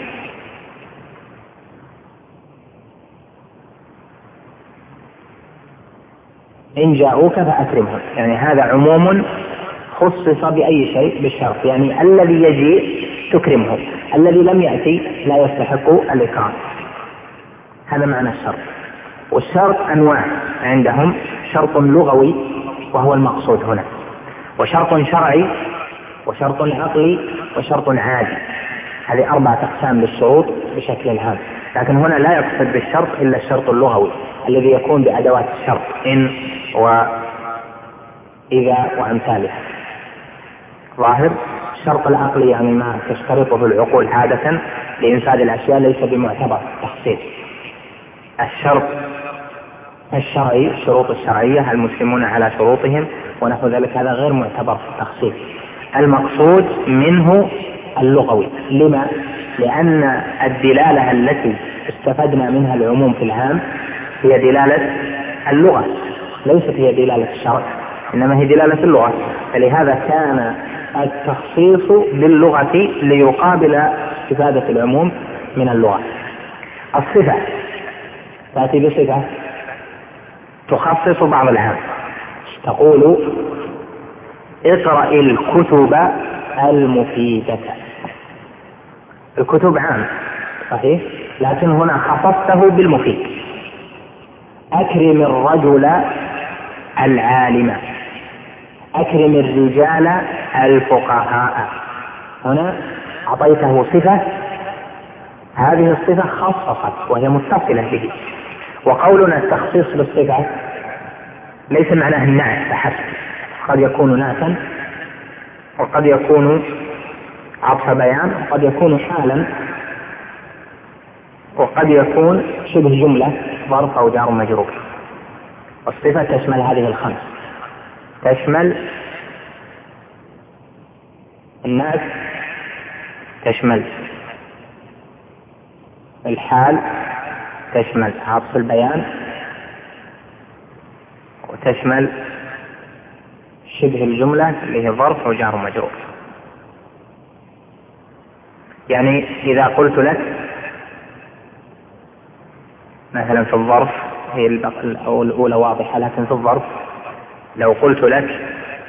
إن جاءوك فأكرمهم، يعني هذا عموم خصص بأي شيء بالشرط، يعني الذي يجيء تكرمه، الذي لم يأتي لا يستحق الإكرام. هذا معنى الشرط. والشرط أنواع عندهم: شرط لغوي وهو المقصود هنا، وشرط شرعي، وشرط عقلي، وشرط عادي. هذه أربعة أقسام للشروط بشكل عام، لكن هنا لا يقصد بالشرط إلا الشرط اللغوي الذي يكون بأدوات الشرط إن إذا وأمثالها. ظاهر الشرط العقلي يعني ما تشترطه العقول عادة لإنفاذ الأشياء ليس بمعتبر تخصيص. الشرط الشرعي، الشروط الشرعية المسلمون على شروطهم ونحو ذلك، هذا غير معتبر في التخصيص. المقصود منه اللغوي. لما؟ لأن الدلالة التي استفدنا منها العموم في العام هي دلالة اللغة، ليست هي دلالة الشرع، إنما هي دلالة اللغة. فلهذا كان التخصيص باللغة ليقابل استفادة العموم من اللغة. الصفة تأتي بصفة تخصص بعض العام، تقول اقرأ الكتب المفيدة. الكتب عام صحيح، لكن هنا خصصته بالمفيد. أكرم الرجل العالم، أكرم الرجال الفقهاء. هنا أعطيته صفة، هذه الصفة خصصت وهي متصلة به. وقولنا التخصيص بالصفة ليس معناه النعت فحسب، قد يكون نعتا وقد يكون عطف بيان وقد يكون حالا وقد يكون شبه جملة ظرف أو جار مجرور. والصفة تشمل هذه الخمس، تشمل النعت، تشمل الحال، تشمل عطف البيان، وتشمل شبه الجملة اللي هي ظرف أو جار مجرور. يعني إذا قلت لك مثلا في الظرف، هي الأولى واضحة، لكن في الظرف لو قلت لك،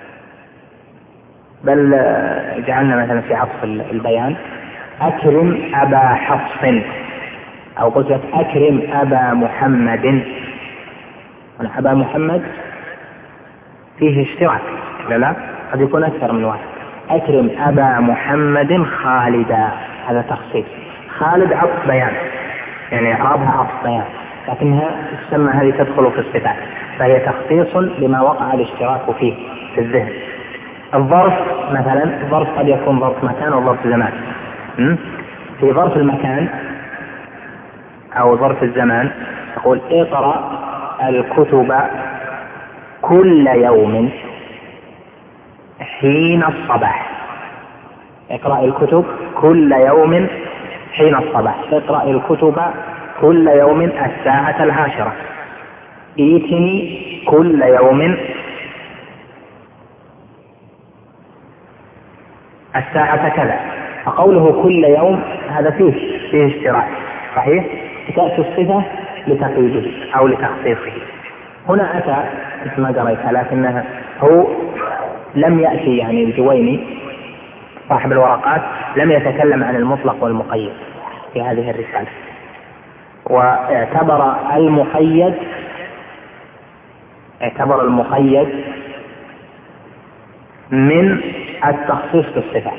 بل جعلنا مثلا في عطف البيان أكرم أبا حفص، أو قلت لك أكرم أبا محمد. أنا أبا محمد فيه اشتراك، لا لا قد يكون أكثر من واحد. أكرم أبا محمد خالدا، هذا تخصيص. خالد عطف بيان، يعني إعرابها عطف بيان، لكنها تسمى هذه تدخل في الصفات، فهي تخصيص لما وقع الاشتراك فيه في الذهن. الظرف مثلا، الظرف قد يكون ظرف مكان أو ظرف زمان. في ظرف المكان أو ظرف الزمان تقول اقرأ الكتب كل يوم حين الصباح. اقرأ الكتب كل يوم حين الصباح. اقرأ الكتب كل يوم الساعة العاشرة. ائتني كل يوم الساعة كذا. فقوله كل يوم هذا فيه فيه اشتراك صحيح، تأتي الصفة لتقييده أو لتخصيصه. هنا أتى مثل ما قريت، لكنها هو لم يأتي، يعني الجويني صاحب الورقات لم يتكلم عن المطلق والمقيد في هذه الرسالة، واعتبر المقيد اعتبر المقيد من التخصيص بالصفة.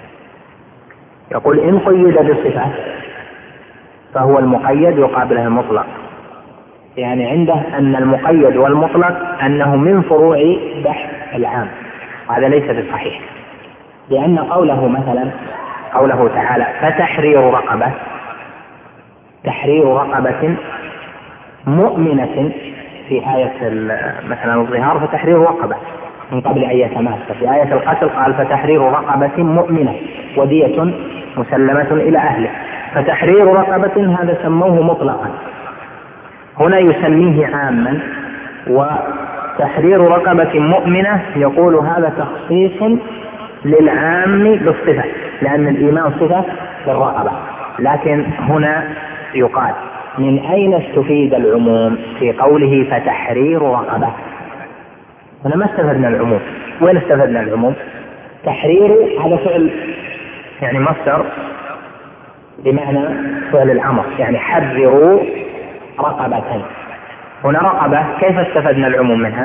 يقول إن قيد بالصفة فهو المقيد يقابله المطلق، يعني عنده أن المقيد والمطلق أنه من فروع بحث العام، وهذا ليس بصحيح، لأن قوله مثلا قوله تعالى فتحرير رقبة، تحرير رقبة مؤمنة في آية مثلا الظهار فتحرير رقبة من قبل أن يتماس. في آية القتل قال فتحرير رقبة مؤمنة ودية مسلمة إلى أهله. فتحرير رقبة هذا سموه مطلقا، هنا يسميه عاما. وتحرير رقبة مؤمنة يقول هذا تخصيص للعام بالصفة، لأن الإيمان صفة للرقبة. لكن هنا يقال من أين استفيد العموم في قوله فتحرير رقبة؟ هنا ما استفدنا العموم. وين استفدنا العموم؟ تحرير هذا فعل يعني مصدر بمعنى فعل الأمر، يعني حرروا رقبة. هنا رقبة كيف استفدنا العموم منها؟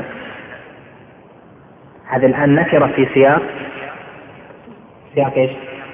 هذا الآن نكرة في سياق سياق ايش؟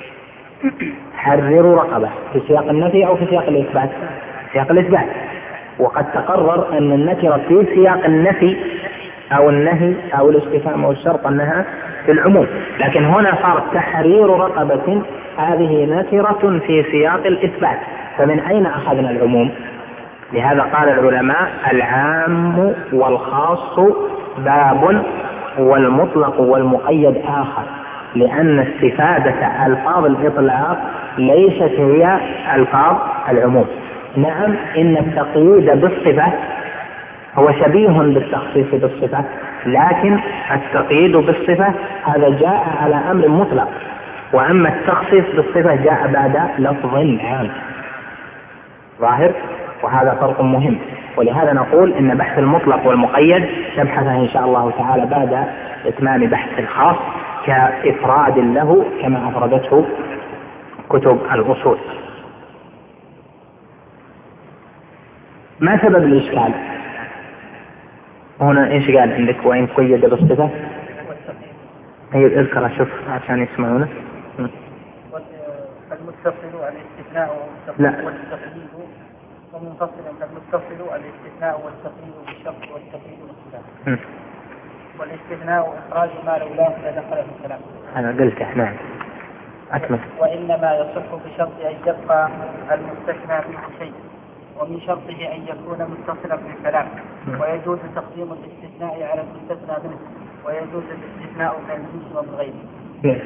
حرروا رقبة، في سياق النفي أو في سياق الإثبات؟ سياق الإثبات. وقد تقرر أن النكرة في سياق النفي أو النهي أو الاستفهام أو الشرط أنها في العموم، لكن هنا صار تحرير رقبة هذه نكرة في سياق الإثبات، فمن أين أخذنا العموم؟ لهذا قال العلماء العام والخاص باب والمطلق والمقيد آخر، لأن استفادة ألفاظ الإطلاق ليست هي ألفاظ العموم. نعم إن التقييد بالصفة هو شبيه بالتخصيص بالصفة، لكن التقييد بالصفة هذا جاء على أمر مطلق، وأما التخصيص بالصفة جاء بعد لفظ عام ظاهر، وهذا فرق مهم. ولهذا نقول إن بحث المطلق والمقيد نبحثه إن شاء الله تعالى بعد إتمام بحث الخاص كإفراد له كما أفردته كتب الأصول. ما سبب الإشكال هنا؟ إيش قال عندك وإن قيد بالصفة؟ هي اذكر أشوف عشان يسمعونه. المتصل الاستثناء والتقييد، ومنفصلا المتصل الاستثناء والتقييد بالشرط والتقييد بالصفة، والاستثناء إخراج ما لولاه لدخل في الكلام. أنا قلت نعم أكمل. وإنما يصح بشرط أن يبقى المستثنى منه شيء، ومن شرطه أن يكون متصلا بالكلام، ويجوز تقديم الاستثناء على المستثنى منه، ويجوز الاستثناء من الجنس ومن غيره.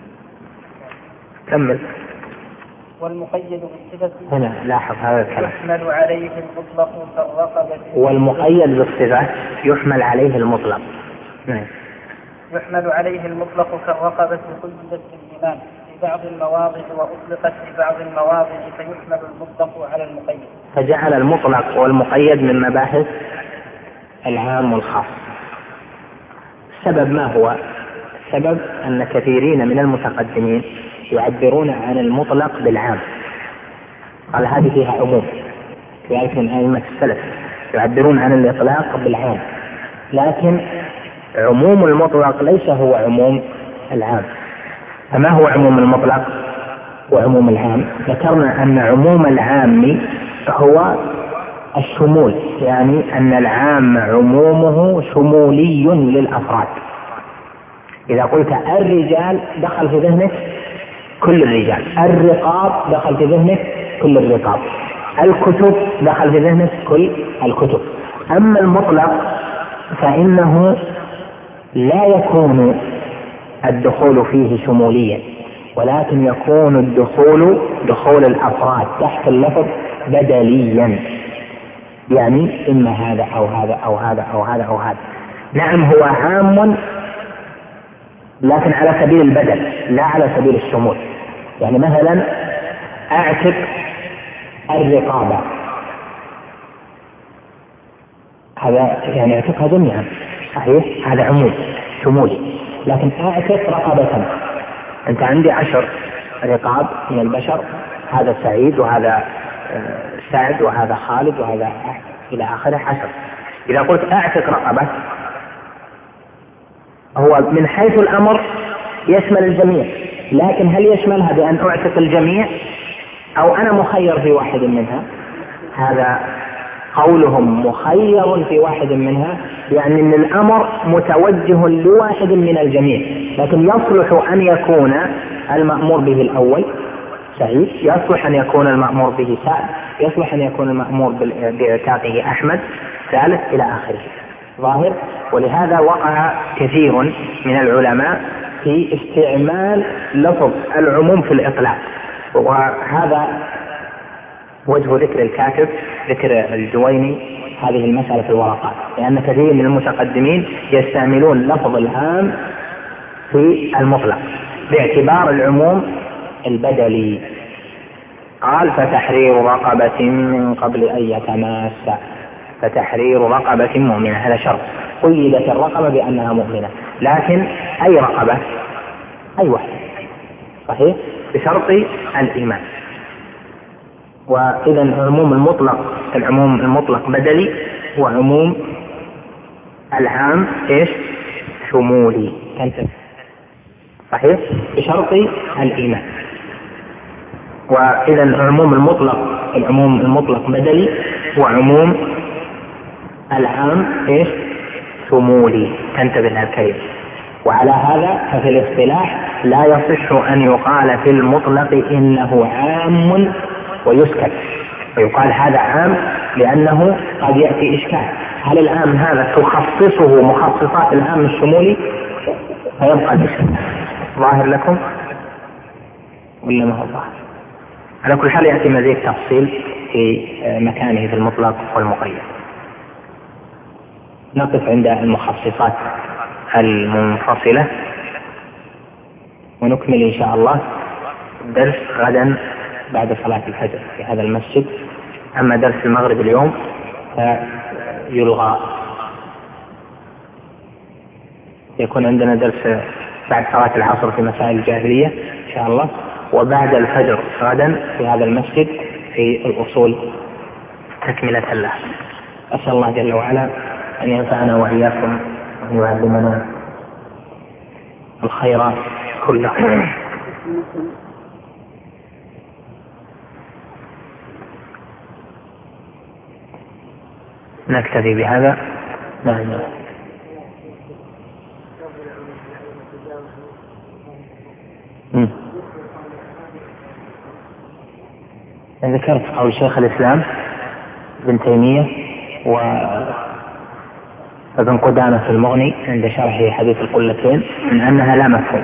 كمل. والمقيد بالصفة هنا لاحظ هذا الكلام، يحمل عليه المطلق كالرقبة. والمقيد بالصفة يحمل عليه المطلق. نعم. يحمل عليه المطلق كالرقبة قيدت بالإيمان في بعض المواضع وأطلقت في بعض المواضع، فيحمل المطلق على المقيد. فجعل المطلق والمقيد من مباحث العام والخاص. السبب ما هو؟ السبب أن كثيرين من المتقدمين يعبرون عن المطلق بالعام، قال هذه فيها عموم، كذلك من أئمة السلف يعبرون عن الإطلاق بالعام، لكن عموم المطلق ليس هو عموم العام. فما هو عموم المطلق وعموم العام؟ ذكرنا أن عموم العام هو الشمول، يعني أن العام عمومه شمولي للأفراد. إذا قلت الرجال دخل في ذهنك كل الرجال، الرقاب دخل في ذهنك كل الرقاب، الكتب دخل في ذهنك كل الكتب. أما المطلق فإنه لا يكون الدخول فيه شموليا، ولكن يكون الدخول دخول الأفراد تحت اللفظ بدليا، يعني إما هذا أو هذا أو هذا أو هذا أو هذا. نعم هو عام لكن على سبيل البدل لا على سبيل الشمول. يعني مثلا أعتق الرقابة، هذا يعني أعتقها جميعا صحيح، هذا عموم شمولي. لكن أعتق رقبة، أنت عندي عشر رقاب من البشر، هذا سعيد وهذا سعد وهذا خالد وهذا إلى آخره عشر. إذا قلت أعتق رقبة هو من حيث الأمر يشمل الجميع، لكن هل يشملها بأن أعتق الجميع أو أنا مخير في واحد منها؟ هذا قولهم مخير في واحد منها، يعني أن الأمر متوجه لواحد من الجميع، لكن يصلح أن يكون المأمور به الأول سعيد، يصلح أن يكون المأمور به سعد، يصلح أن يكون المأمور باعتاقه أحمد ثالث إلى آخره ظاهر. ولهذا وقع كثير من العلماء في استعمال لفظ العموم في الإطلاق، وهذا وجه ذكر الكاتب ذكر الجويني هذه المسألة في الورقات، لأن كثير من المتقدمين يستعملون لفظ العام في المطلق باعتبار العموم البدلي. قال فتحرير رقبة من قبل أن يتماس، فتحرير رقبة مؤمنة هذا شرط، قيدت الرقبة بأنها مؤمنة، لكن أي رقبة؟ أي واحدة صحيح بشرط الإيمان. وإذا عموم المطلق العموم المطلق بدلي، وعموم العام إيش؟ شمولي صحيح بشرط الإيمان. وإذا العموم المطلق العموم المطلق بدلي، وعموم العام إيش؟ شمولي، تنتبه لها الكلمة. وعلى هذا ففي الاصطلاح لا يصح أن يقال في المطلق إنه عام ويسكت، ويقال هذا عام لأنه قد يأتي إشكال، هل العام هذا تخصصه مخصصات العام الشمولي فيبقى الإشكال. ظاهر لكم ولا ما هو ظاهر؟ على كل حال يأتي مزيد تفصيل في مكانه في المطلق والمقيد. نقف عند المخصصات المنفصلة ونكمل إن شاء الله الدرس غدا بعد صلاة الفجر في هذا المسجد. أما درس المغرب اليوم فيلغى، يكون عندنا درس بعد صلاة العصر في مسائل الجاهلية إن شاء الله، وبعد الفجر غدا في هذا المسجد في الأصول تكملة له. أسأل الله جل وعلا أن ينفعنا وإياكم وأن يعلمنا الخير كله. نكتفي بهذا. نعم. ذكرت قول شيخ الإسلام ابن تيمية وابن قدامة في المغني عند شرح حديث القلتين من أنها لا مفهوم.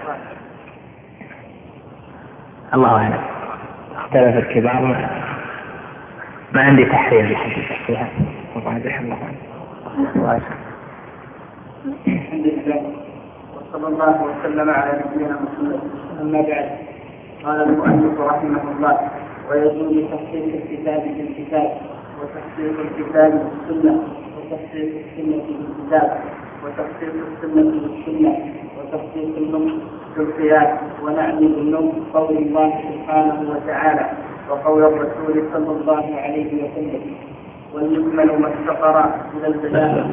الله أعلم، اختلف الكبار، ما, ما عندي تحرير الحديث فيها. الله يرحمه الله. الحمد لله وصلى الله وسلم على نبينا محمد. أما بعد، قال المؤلف رحمه الله: ويجوز تخصيص الكتاب بالكتاب، وتخصيص الكتاب بالسنة، وتخصيص السنة بالكتاب، وتخصيص السنة بالسنة، وتخصيص النص بالقياس. ونعني بالنص قول الله سبحانه وتعالى وقول الرسول صلى الله عليه وسلم، والمكمل ما استقر من البيان.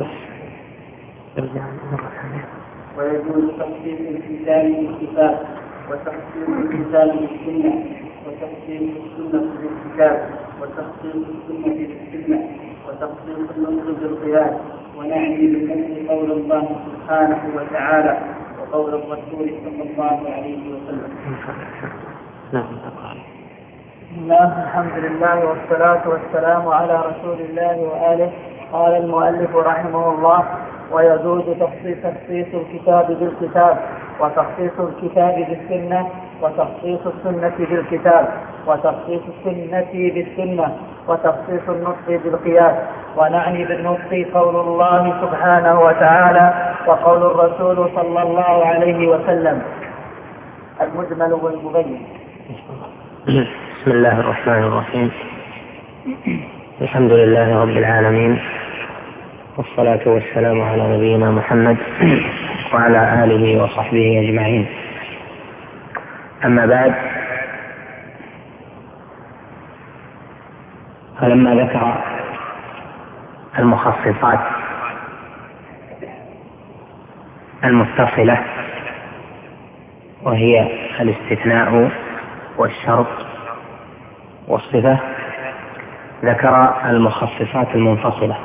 ويجوز تخصيص الكتاب بالكتاب، وتخصيص الكتاب بالسنة، وتخصيص السنة بالكتاب، وتخصيص السنة بالسنة، وتخصيص النص بالقياس. ونعني بالنص قول الله سبحانه وتعالى وقول الرسول صلى الله عليه وسلم. بسم الله، الحمد لله والصلاة والسلام على رسول الله وآله. قال المؤلف رحمه الله: ويجوز تخصيص تخصيص الكتاب بالكتاب، وتخصيص الكتاب بالسنة، وتخصيص السنة بالكتاب، وتخصيص السنة بالسنة، وتخصيص النص بالقياس. ونعني بالنص قول الله سبحانه وتعالى وقول الرسول صلى الله عليه وسلم، المجمل والمبين. بسم الله الرحمن الرحيم. الحمد لله رب العالمين، والصلاة والسلام على نبينا محمد وعلى آله وصحبه أجمعين. أما بعد، فلما ذكر المخصصات المتصلة وهي الاستثناء والشرط والصفة، ذكر المخصصات المنفصلة.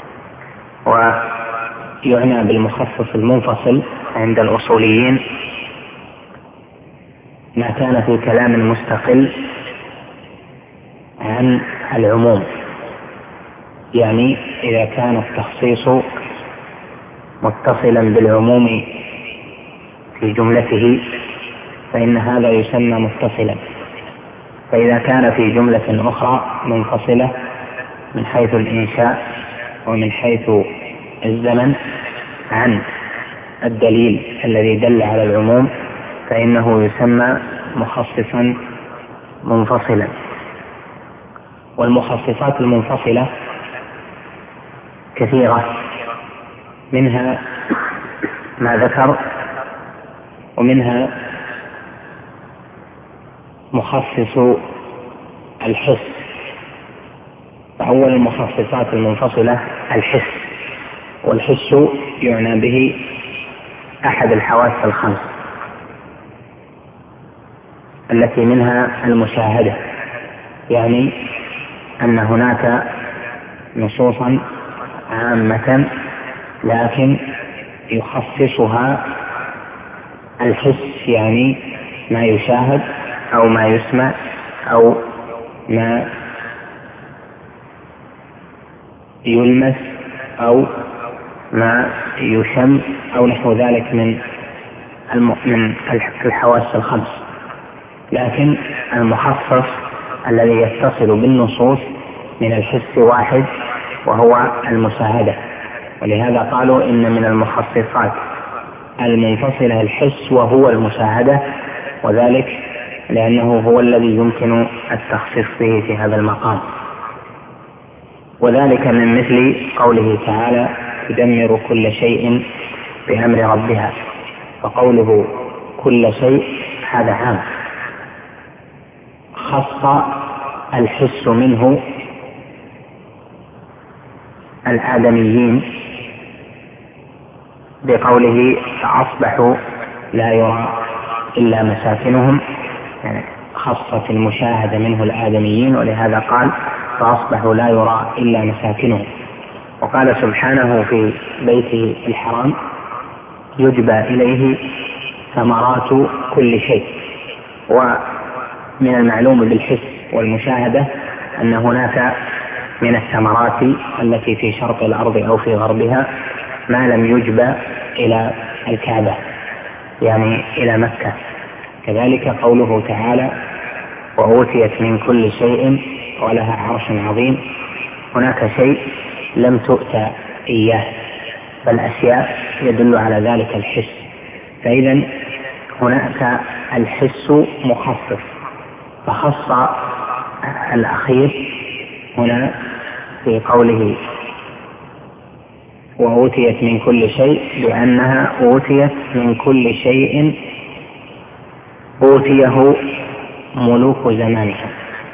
ويعنى بالمخصص المنفصل عند الأصوليين ما كان في كلام مستقل عن العموم، يعني إذا كان التخصيص متصلا بالعموم في جملته فإن هذا يسمى متصلا. فإذا كان في جملة أخرى منفصلة من حيث الإنشاء ومن حيث الزمن عن الدليل الذي دل على العموم فإنه يسمى مخصصا منفصلا. والمخصصات المنفصلة كثيرة، منها ما ذكر، ومنها مخصص الحس. فأول المخصصات المنفصلة الحس، والحس يعنى به أحد الحواس الخمس التي منها المشاهدة، يعني أن هناك نصوصا عامة لكن يخصصها الحس، يعني ما يشاهد أو ما يسمع أو ما يلمس أو ما يشم أو نحو ذلك من من الحواس الخمس. لكن المخصص الذي يتصل بالنصوص من الحس واحد وهو المشاهدة، ولهذا قالوا إن من المخصصات المنفصلة الحس وهو المشاهدة، وذلك لأنه هو الذي يمكن التخصيص به في هذا المقام. وذلك من مثل قوله تعالى تدمر كل شيء بأمر ربها، وقوله كل شيء هذا عام، خص الحس منه الآدميين بقوله فأصبحوا لا يرى إلا مساكنهم، يعني خصت المشاهدة منه الآدميين، ولهذا قال فأصبحوا لا يرى إلا مساكنهم. وقال سبحانه في بيته الحرام يجبى إليه ثمرات كل شيء. ومن المعلوم بالحس والمشاهدة أن هناك من الثمرات التي في شرق الأرض أو في غربها ما لم يجبى إلى الكعبة، يعني إلى مكة. كذلك قوله تعالى وأوتيت من كل شيء ولها عرش عظيم، هناك شيء لم تؤتى إياه، بل أشياء يدل على ذلك الحس. فإذا هناك الحس مخصص، فخص الأخير هنا في قوله وأوتيت من كل شيء بأنها أوتيت من كل شيء أوتيه ملوك زمانها.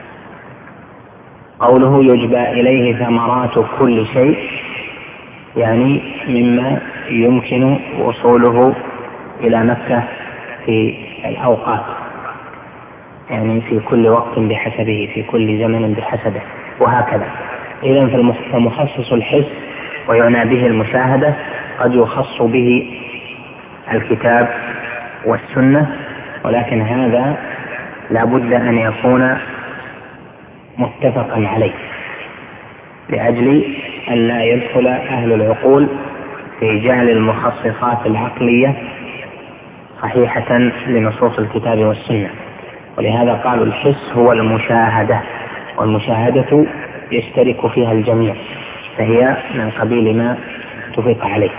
قوله يجبى إليه ثمرات كل شيء، يعني مما يمكن وصوله إلى مكة في الأوقات، يعني في كل وقت بحسبه، في كل زمن بحسبه، وهكذا. إذن فمخصص الحس ويعنى به المشاهدة قد يخص به الكتاب والسنة، ولكن هذا لا بد أن يكون متفقا عليه، لأجل أن لا يدخل أهل العقول في جعل المخصصات العقلية صحيحة لنصوص الكتاب والسنة. ولهذا قالوا الحس هو المشاهدة، والمشاهدة يشترك فيها الجميع، فهي من قبيل ما اتفق عليه.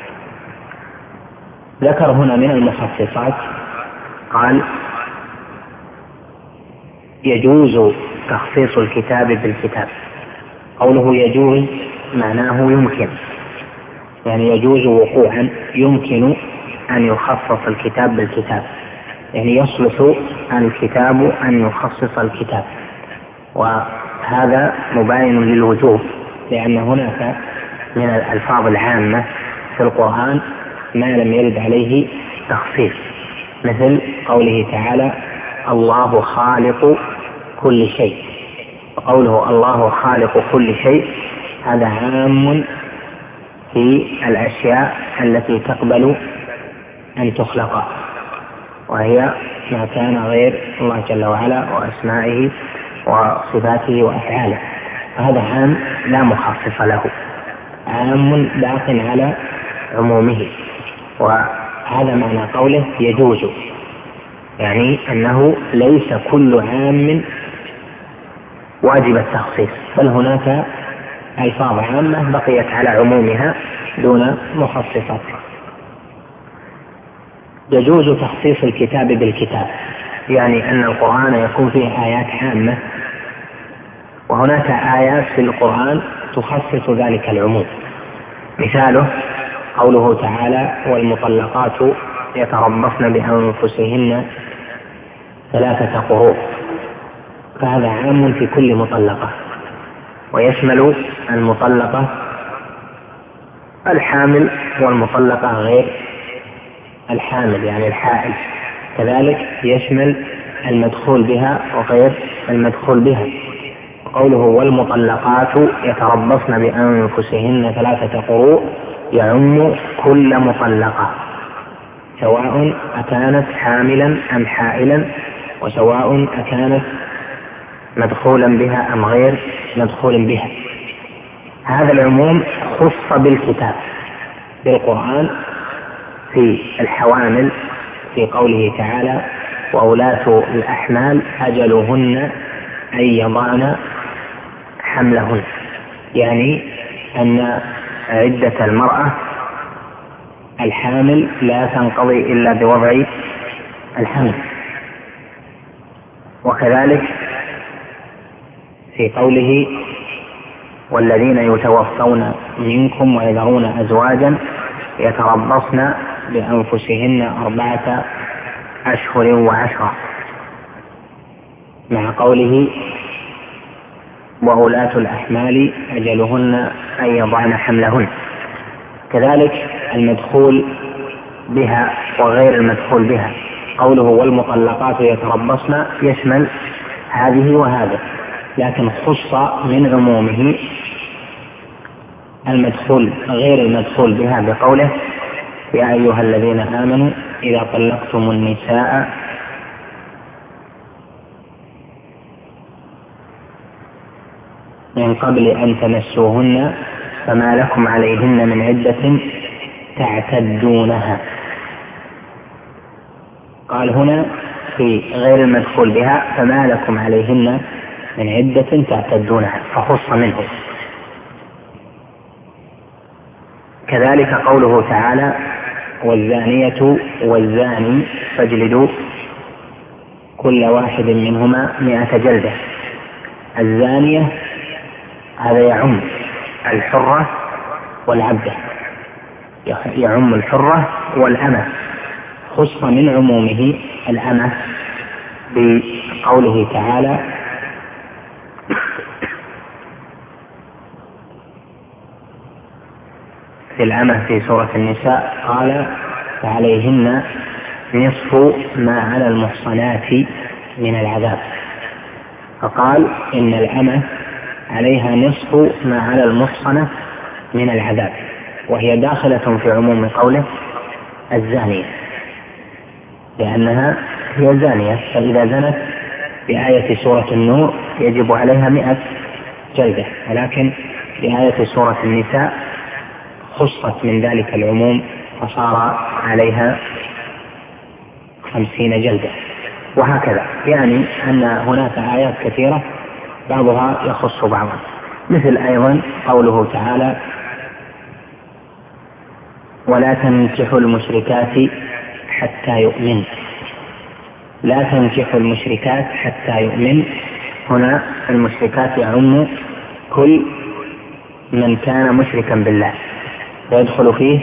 ذكر هنا من المخصصات قال يجوز تخصيص الكتاب بالكتاب. قوله يجوز معناه يمكن، يعني يجوز وقوعا، يمكن أن يخصص الكتاب بالكتاب، يعني يصلح الكتاب أن يخصص الكتاب، وهذا مباين للوجوب، لأن هناك من الألفاظ العامة في القرآن ما لم يرد عليه تخصيص، مثل قوله تعالى الله خالق كل شيء. وقوله الله خالق كل شيء هذا عام في الأشياء التي تقبل أن تخلق، وهي ما كان غير الله جل وعلا وأسمائه وصفاته وأفعاله، فهذا عام لا مخصص له، عام باق على عمومه. وهذا معنى قوله يجوز، يعني أنه ليس كل عام واجب التخصيص، بل هناك ألفاظ عامة بقيت على عمومها دون مخصصات. يجوز تخصيص الكتاب بالكتاب، يعني أن القرآن يكون فيه آيات عامة، وهناك آيات في القرآن تخصص ذلك العموم. مثاله قوله تعالى والمطلقات يتربصن بأنفسهن ثلاثة قروء، فهذا عام في كل مطلقة، ويشمل المطلقة الحامل والمطلقة غير الحامل، يعني الحائل، كذلك يشمل المدخول بها وغير المدخول بها. قوله والمطلقات يتربصن بأنفسهن ثلاثة قروء، يعم كل مطلقة، سواء أكانت حاملا أم حائلا، وسواء أكانت مدخولا بها أم غير مدخول بها. هذا العموم خص بالكتاب بالقرآن في الحوامل في قوله تعالى: وأولاة الأحمال أجلهن أن يضعن حملهن، يعني أن عدة المرأة الحامل لا تنقضي إلا بوضع الحمل. وكذلك في قوله: والذين يتوفون منكم ويذرون أزواجا يتربصن بأنفسهن أربعة أشهر وعشرة، مع قوله: وأولاة الأحمال أجلهن أن يضعن حملهن. كذلك المدخول بها وغير المدخول بها، قوله: والمطلقات يتربصن يشمل هذه وهذا، لكن خص من عمومه المدخول غير المدخول بها بقوله: يا أيها الذين آمنوا إذا طلقتم النساء من قبل أن تمسوهن فما لكم عليهن من عدة تعتدونها. قال هنا في غير المدخول بها: فما لكم عليهن من عدة تعتدونها، فخص منه. كذلك قوله تعالى: والزانية والزاني فاجلدوا كل واحد منهما مئة جلدة. الزانية هذا يعم الحرة والعبدة، يعم الحرة والأمة، خص من عمومه الأمة بقوله تعالى: في الأمة في سورة النساء قال: فعليهن نصف ما على المحصنات من العذاب، فقال إن الأمة عليها نصف ما على المحصنة من العذاب، وهي داخلة في عموم قوله الزانية، لأنها هي زانية، فإذا زنت بآية سورة النور يجب عليها مئة جلدة، ولكن بآية سورة النساء خصت من ذلك العموم فصار عليها خمسين جلدة. وهكذا، يعني أن هناك آيات كثيرة بعضها يخص بعضا، مثل أيضا قوله تعالى: ولا تنكحوا المشركات حتى يؤمن. لا تنكحوا المشركات حتى يؤمن، هنا المشركات يعم كل من كان مشركا بالله، ويدخل فيه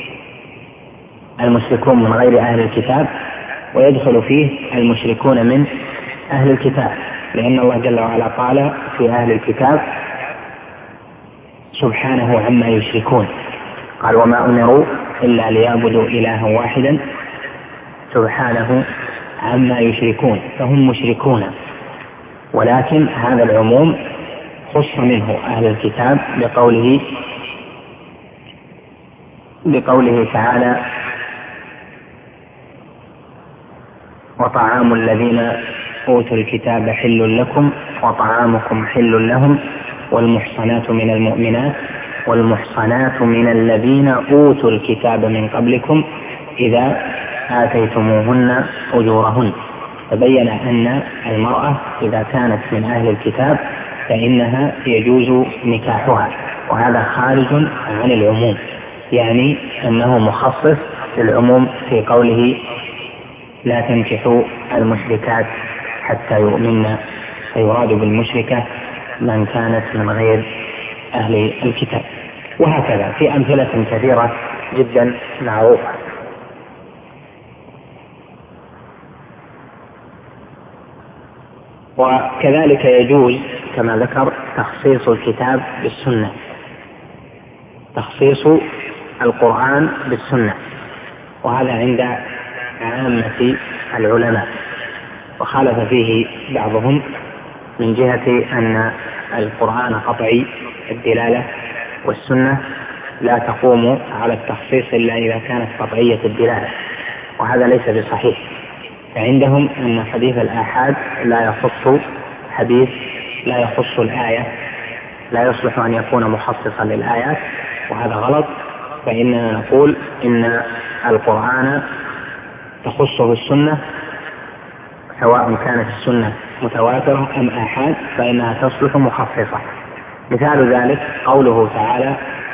المشركون من غير أهل الكتاب، ويدخل فيه المشركون من أهل الكتاب، لأن الله جل وعلا قال في أهل الكتاب سبحانه عما يشركون، قال: وما أمروا إلا ليعبدوا إلها واحدا سبحانه عما يشركون، فهم مشركون. ولكن هذا العموم خص منه أهل الكتاب بقوله بقوله تعالى: وطعام الذين أوتوا الكتاب حل لكم وطعامكم حل لهم والمحصنات من المؤمنات والمحصنات من الذين أوتوا الكتاب من قبلكم إذا آتيتموهن أجورهن. فبين أن المرأة إذا كانت من أهل الكتاب فإنها يجوز نكاحها، وهذا خارج عن العموم، يعني أنه مخصص للعموم في قوله: لا تنكحوا المشركات حتى يؤمن، فيراد بالمشركة من كانت من غير أهل الكتاب. وهكذا في أمثلة كثيرة جدا معروفة. وكذلك يجوز كما ذكر تخصيص الكتاب بالسنة، تخصيص القرآن بالسنة، وهذا عند عامة العلماء، وخالف فيه بعضهم من جهة أن القرآن قطعي الدلالة والسنة لا تقوم على التخصيص إلا إذا كانت قطعية الدلالة، وهذا ليس بصحيح. فعندهم أن حديث الآحاد لا يخص حديث لا يخص الآية، لا يصلح أن يكون مخصصا للآيات، وهذا غلط. فإننا نقول إن القرآن تخصه السنة، سواء كانت السنة متواترة أم آحاد فإنها تصلح مخصصة. مثال ذلك قوله تعالى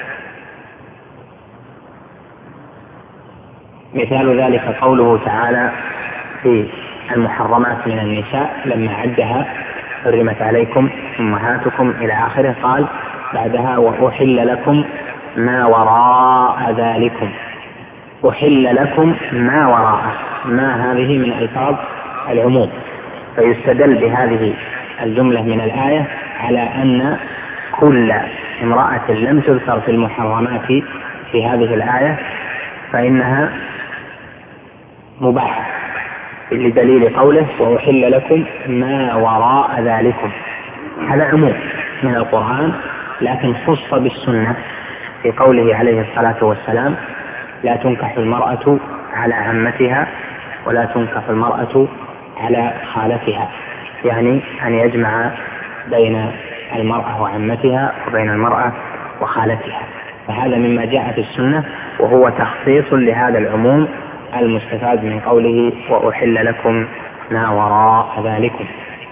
مثال ذلك قوله تعالى في المحرمات من النساء لما عدها: حرمت عليكم أمهاتكم إلى آخره، قال بعدها: وأحل لكم ما وراء ذلكم. أحل لكم ما وراء، ما هذه من ألفاظ العموم، فيستدل بهذه الجملة من الآية على أن كل امرأة لم تذكر في المحرمات في هذه الآية فإنها مباحة، لدليل قوله: وأحل لكم ما وراء ذلكم. هذا عموم من القرآن، لكن خص بالسنة في قوله عليه الصلاة والسلام: لا تنكح المرأة على عمتها ولا تنكح المرأة على خالتها، يعني أن يجمع بين المرأة وعمتها وبين المرأة وخالتها. فهذا مما جاء في السنة، وهو تخصيص لهذا العموم المستفاد من قوله: وأحل لكم ما وراء ذلكم.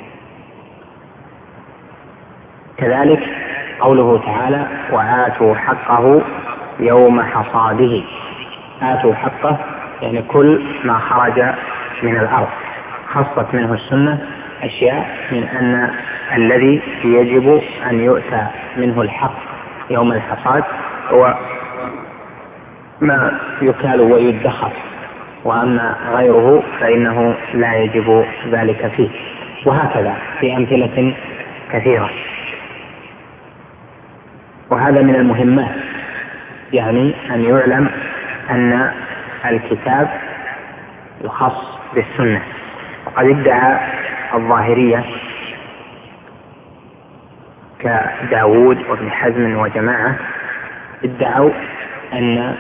كذلك قوله تعالى: وآتوا حقه يوم حصاده. آتوا حقه يعني كل ما خرج من الأرض، خصت منه السنة أشياء من أن الذي يجب أن يؤتى منه الحق يوم الحصاد هو ما يكال ويدخر، وأما غيره فإنه لا يجب ذلك فيه، وهكذا في أمثلة كثيرة. وهذا من المهمات، يعني أن يعلم أن الكتاب يخص بالسنة. وقد ادعى الظاهرية كداود وابن حزم وجماعة ادعوا أن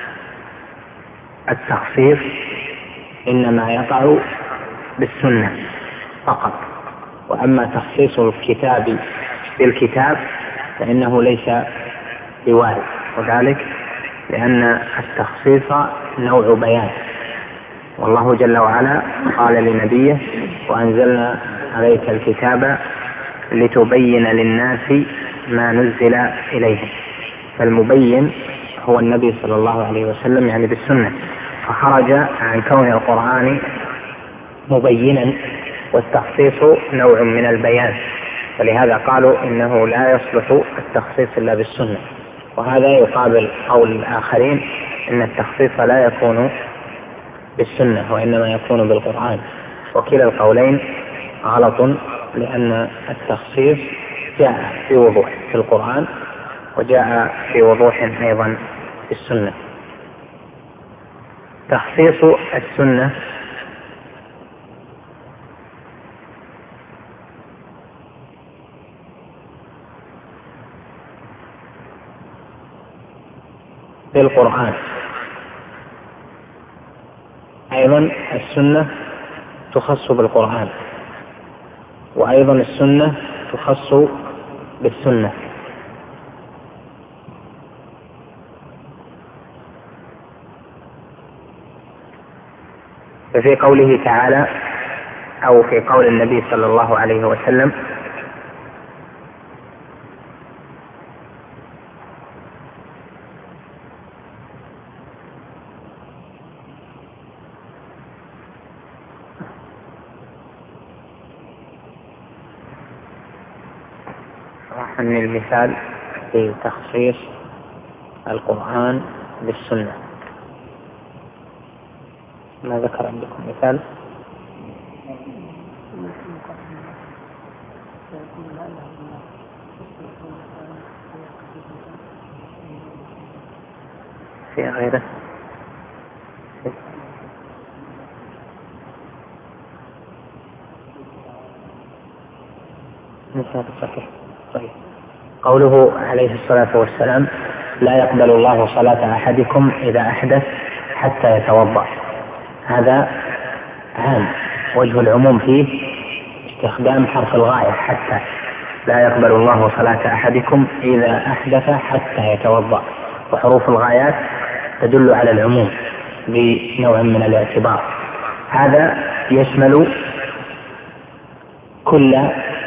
التخصيص إنما يقع بالسنة فقط، وأما تخصيص الكتاب بالكتاب فإنه ليس بوارد، وذلك لأن التخصيص نوع بيان، والله جل وعلا قال لنبيه: وأنزلنا عليك الكتاب لتبين للناس ما نزل إليهم. فالمبين هو النبي صلى الله عليه وسلم، يعني بالسنة، فخرج عن كون القرآن مبينا، والتخصيص نوع من البيان، فلهذا قالوا إنه لا يصلح التخصيص إلا بالسنة. وهذا يقابل قول الآخرين إن التخصيص لا يكون بالسنة وإنما يكون بالقرآن، وكلا القولين غلط، لأن التخصيص جاء في وضوح في القرآن وجاء في وضوح أيضا في السنة. تخصيص السنة بالقرآن، أيضا السنة تخص بالقرآن، وأيضا السنة تخص بالسنة. ففي قوله تعالى أو في قول النبي صلى الله عليه وسلم: من المثال في تخصيص القرآن بالسنة، ما ذكر عندكم مثال؟ في غيره؟ مثال صحيح. طيب، قوله عليه الصلاة والسلام: لا يقبل الله صلاة أحدكم إذا أحدث حتى يتوضأ، هذا عام، وجه العموم فيه استخدام حرف الغاية حتى، لا يقبل الله صلاة أحدكم إذا أحدث حتى يتوضأ، وحروف الغايات تدل على العموم بنوع من الاعتبار. هذا يشمل كل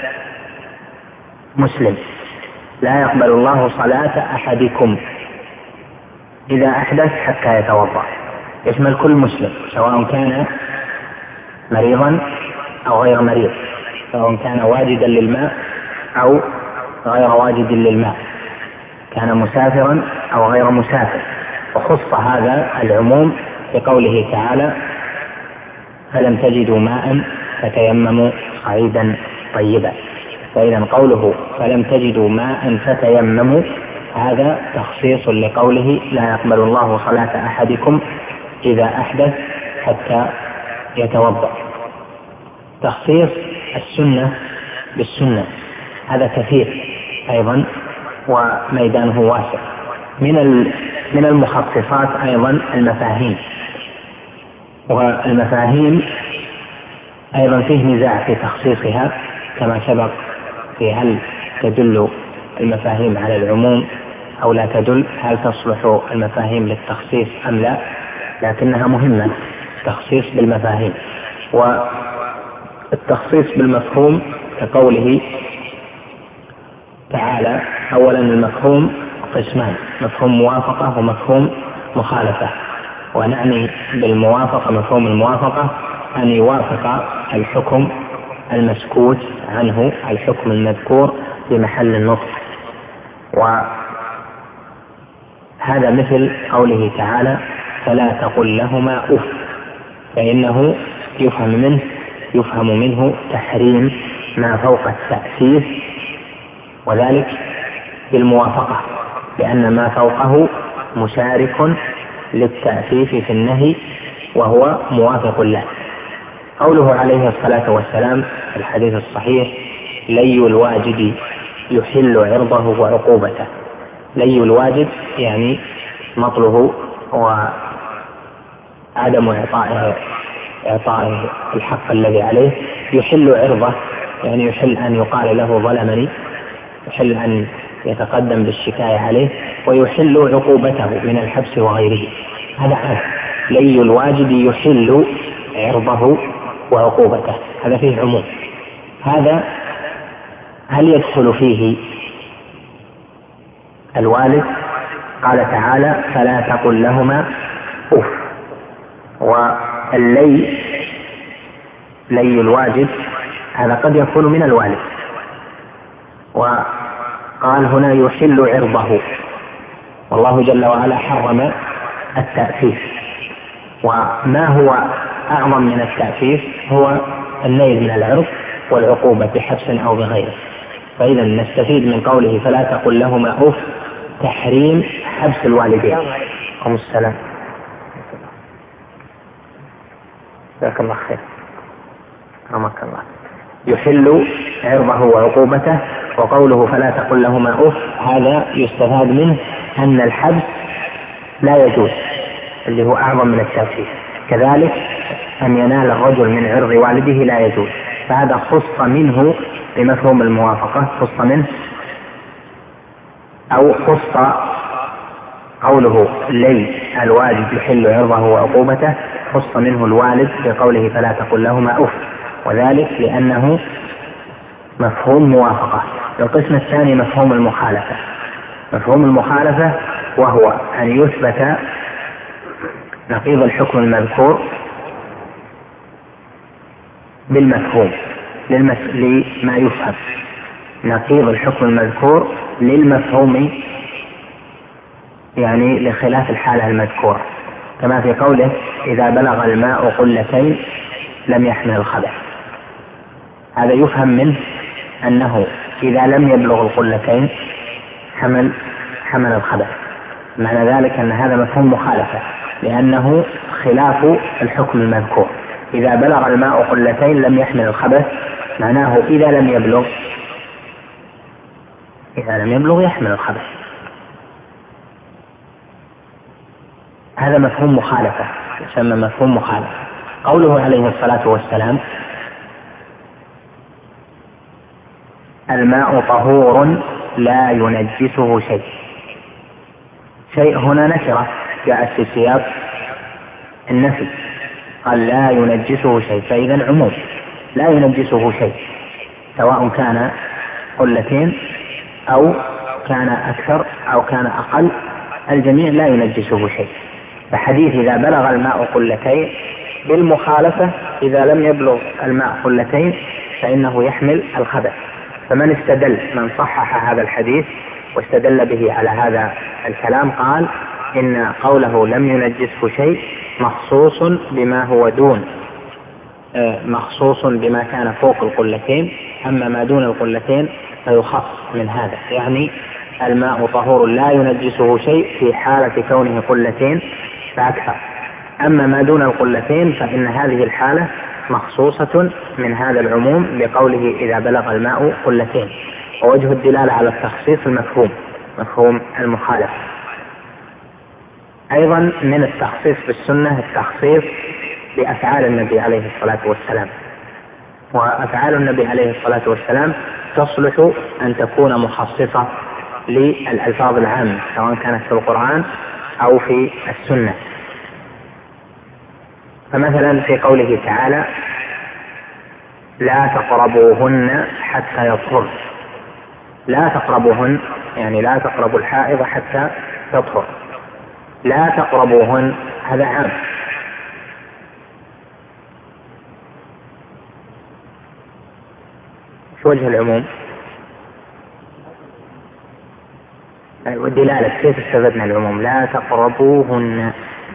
مسلم، لا يقبل الله صلاة أحدكم إذا أحدث حتى يتوضأ، يشمل كل مسلم سواء كان مريضا أو غير مريض، سواء كان واجدا للماء أو غير واجد للماء، كان مسافرا أو غير مسافر. وخص هذا العموم بقوله تعالى: فلم تجدوا ماء فتيمموا صعيدا طيبا. فإذا قوله فلم تجدوا ماء فتيمموا هذا تخصيص لقوله لا يقبل الله صلاة أحدكم إذا أحدث حتى يتوضأ. تخصيص السنة بالسنة هذا كثير أيضا وميدانه واسع. من من المخصصات أيضا المفاهيم، والمفاهيم أيضا فيه نزاع في تخصيصها كما سبق في هل تدل المفاهيم على العموم أو لا تدل، هل تصلح المفاهيم للتخصيص أم لا، لكنها مهمة التخصيص بالمفاهيم. والتخصيص بالمفهوم كقوله تعالى: أولا المفهوم قسمان، مفهوم موافقة ومفهوم مخالفة. ونعني بالموافقة مفهوم الموافقة أن يوافق الحكم المسكوت عنه الحكم المذكور بمحل النطق، وهذا مثل قوله تعالى: فلا تقل لهما أف، فإنه يفهم منه يفهم منه تحريم ما فوق التأسيس، وذلك بالموافقة، لأن ما فوقه مشارك للتأسيس في النهي وهو موافق له. قوله عليه الصلاة والسلام في الحديث الصحيح: لي الواجد يحل عرضه وعقوبته. لي الواجد يعني مطلب وعدم إعطائه إعطائه الحق الذي عليه. يحل عرضه يعني يحل أن يقال له ظلمني، يحل أن يتقدم بالشكاية عليه، ويحل عقوبته من الحبس وغيره. هذا عام. لي الواجد يحل عرضه وعقوبته، هذا فيه عموم. هذا هل يدخل فيه الوالد؟ قال تعالى: فلا تقل لهما أف. واللي لي الواجد هذا قد يكون من الوالد، وقال هنا يحل عرضه، والله جل وعلا حرم التأسيس. وما هو أعظم من التأسيس هو النيل من العرض والعقوبة بحبس أو بغيره. فإذا نستفيد من قوله فلا تقل لهما أف تحريم حبس الوالدين. عليكم السلام. جزاك الله خير. رحمك الله. يحل عرضه وعقوبته. وقوله فلا تقل لهما أف هذا يستفاد منه أن الحبس لا يجوز، اللي هو أعظم من التأسيس. كذلك أن ينال الرجل من عرض والده لا يجوز، فهذا خص منه بمفهوم الموافقة، خص منه أو خص قوله لي الوالد يحل عرضه وعقوبته، خص منه الوالد بقوله فلا تقل لهما أف، وذلك لأنه مفهوم موافقة. القسم الثاني مفهوم المخالفة. مفهوم المخالفة وهو أن يثبت نقيض الحكم المذكور بالمفهوم للمس... لما يفهم، نقيض الحكم المذكور للمفهوم، يعني لخلاف الحالة المذكورة، كما في قوله إذا بلغ الماء قلتين لم يحمل الخبث. هذا يفهم منه أنه إذا لم يبلغ القلتين حمل حمل الخبث. معنى ذلك أن هذا مفهوم مخالفة لأنه خلاف الحكم المذكور. إذا بلغ الماء قلتين لم يحمل الخبث، معناه إذا لم يبلغ إذا لم يبلغ يحمل الخبث. هذا مفهوم مخالفة، يسمى مفهوم مخالفة. قوله عليه الصلاة والسلام الماء طهور لا ينجسه شيء، شيء هنا نكرة جاءت في سياق النفي، قال لا ينجسه شيء، فإذا عموم لا ينجسه شيء سواء كان قلتين أو كان أكثر أو كان أقل، الجميع لا ينجسه شيء. فحديث إذا بلغ الماء قلتين بالمخالفة إذا لم يبلغ الماء قلتين فإنه يحمل الخبث. فمن استدل من صحح هذا الحديث واستدل به على هذا الكلام قال إن قوله لم ينجسه شيء مخصوص بما هو دون، مخصوص بما كان فوق القلتين، أما ما دون القلتين فيخص من هذا، يعني الماء طهور لا ينجسه شيء في حالة كونه قلتين فأكثر، أما ما دون القلتين فإن هذه الحالة مخصوصة من هذا العموم بقوله إذا بلغ الماء قلتين. ووجه الدلالة على التخصيص المفهوم، مفهوم المخالفة. أيضا من التخصيص بالسنة التخصيص بأفعال النبي عليه الصلاة والسلام، وأفعال النبي عليه الصلاة والسلام تصلح أن تكون مخصصة للألفاظ العامة سواء كانت في القرآن أو في السنة. فمثلا في قوله تعالى لا تقربوهن حتى يطهرن، لا تقربوهن يعني لا تقربوا الحائض حتى تطهر، لا تقربوهن هذا عام. شو وجه العموم والدلالة؟ كيف استفدنا العموم؟ لا تقربوهن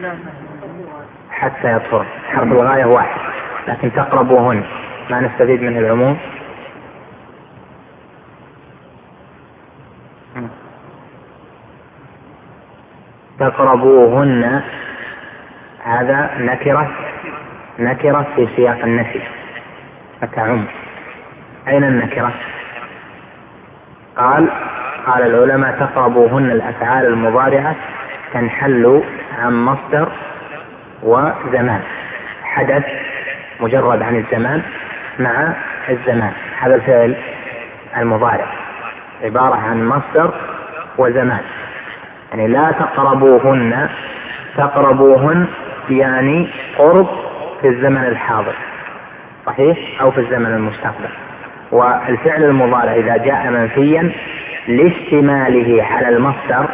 حتى يطهرن، حرف الغاية واحد، لكن تقربوهن ما نستفيد منه العموم. تقربوهن هذا نكرة نكرة في سياق النفي فتعم. أين النكرة؟ قال قال العلماء تقربوهن الأفعال المضارعة تنحل عن مصدر وزمان، حدث مجرد عن الزمان مع الزمان، هذا الفعل المضارع عبارة عن مصدر وزمان. يعني لا تقربوهن، تقربوهن يعني قرب في الزمن الحاضر صحيح أو في الزمن المستقبل. والفعل المضارع إذا جاء منفيا لاشتماله على المصدر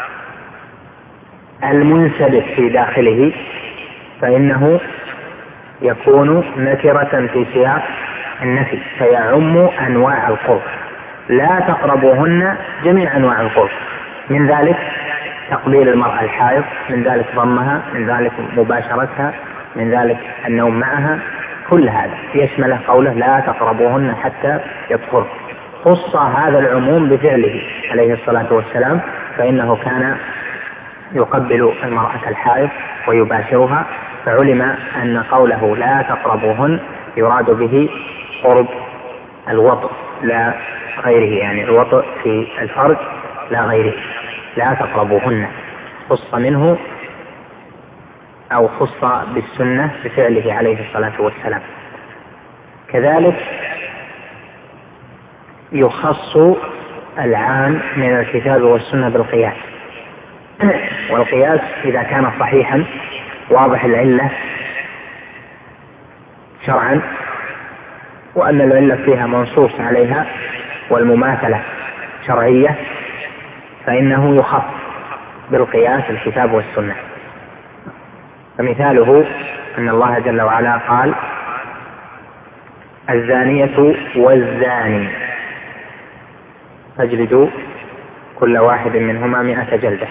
المنسبق في داخله فإنه يكون نكرة في سياق النفي فيعم أنواع القرب. لا تقربوهن جميع أنواع القرب، من ذلك تقبيل المرأة الحائض، من ذلك ضمها، من ذلك مباشرتها، من ذلك النوم معها، كل هذا يشمله قوله لا تقربوهن حتى يطهر. خص هذا العموم بفعله عليه الصلاة والسلام فإنه كان يقبل المرأة الحائض ويباشرها، فعلم أن قوله لا تقربوهن يراد به قرب الوطء لا غيره، يعني الوطء في الفرج لا غيره. لا تقربوهن خص منه أو خص بالسنة بفعله عليه الصلاة والسلام. كذلك يخص العام من الكتاب والسنة بالقياس، والقياس إذا كان صحيحا واضح العلة شرعا وأن العلة فيها منصوص عليها والمماثلة شرعية فإنه يخص بالقياس الكتاب والسنة. فمثاله أن الله جل وعلا قال الزانية والزاني فاجلدوا كل واحد منهما مئة جلدة.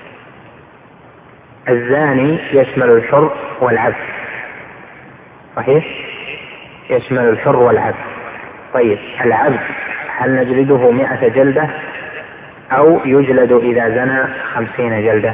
الزاني يشمل الحر والعبد صحيح، يشمل الحر والعبد. طيب العبد هل نجلده مئة جلدة أو يجلد إذا زنى خمسين جلدة؟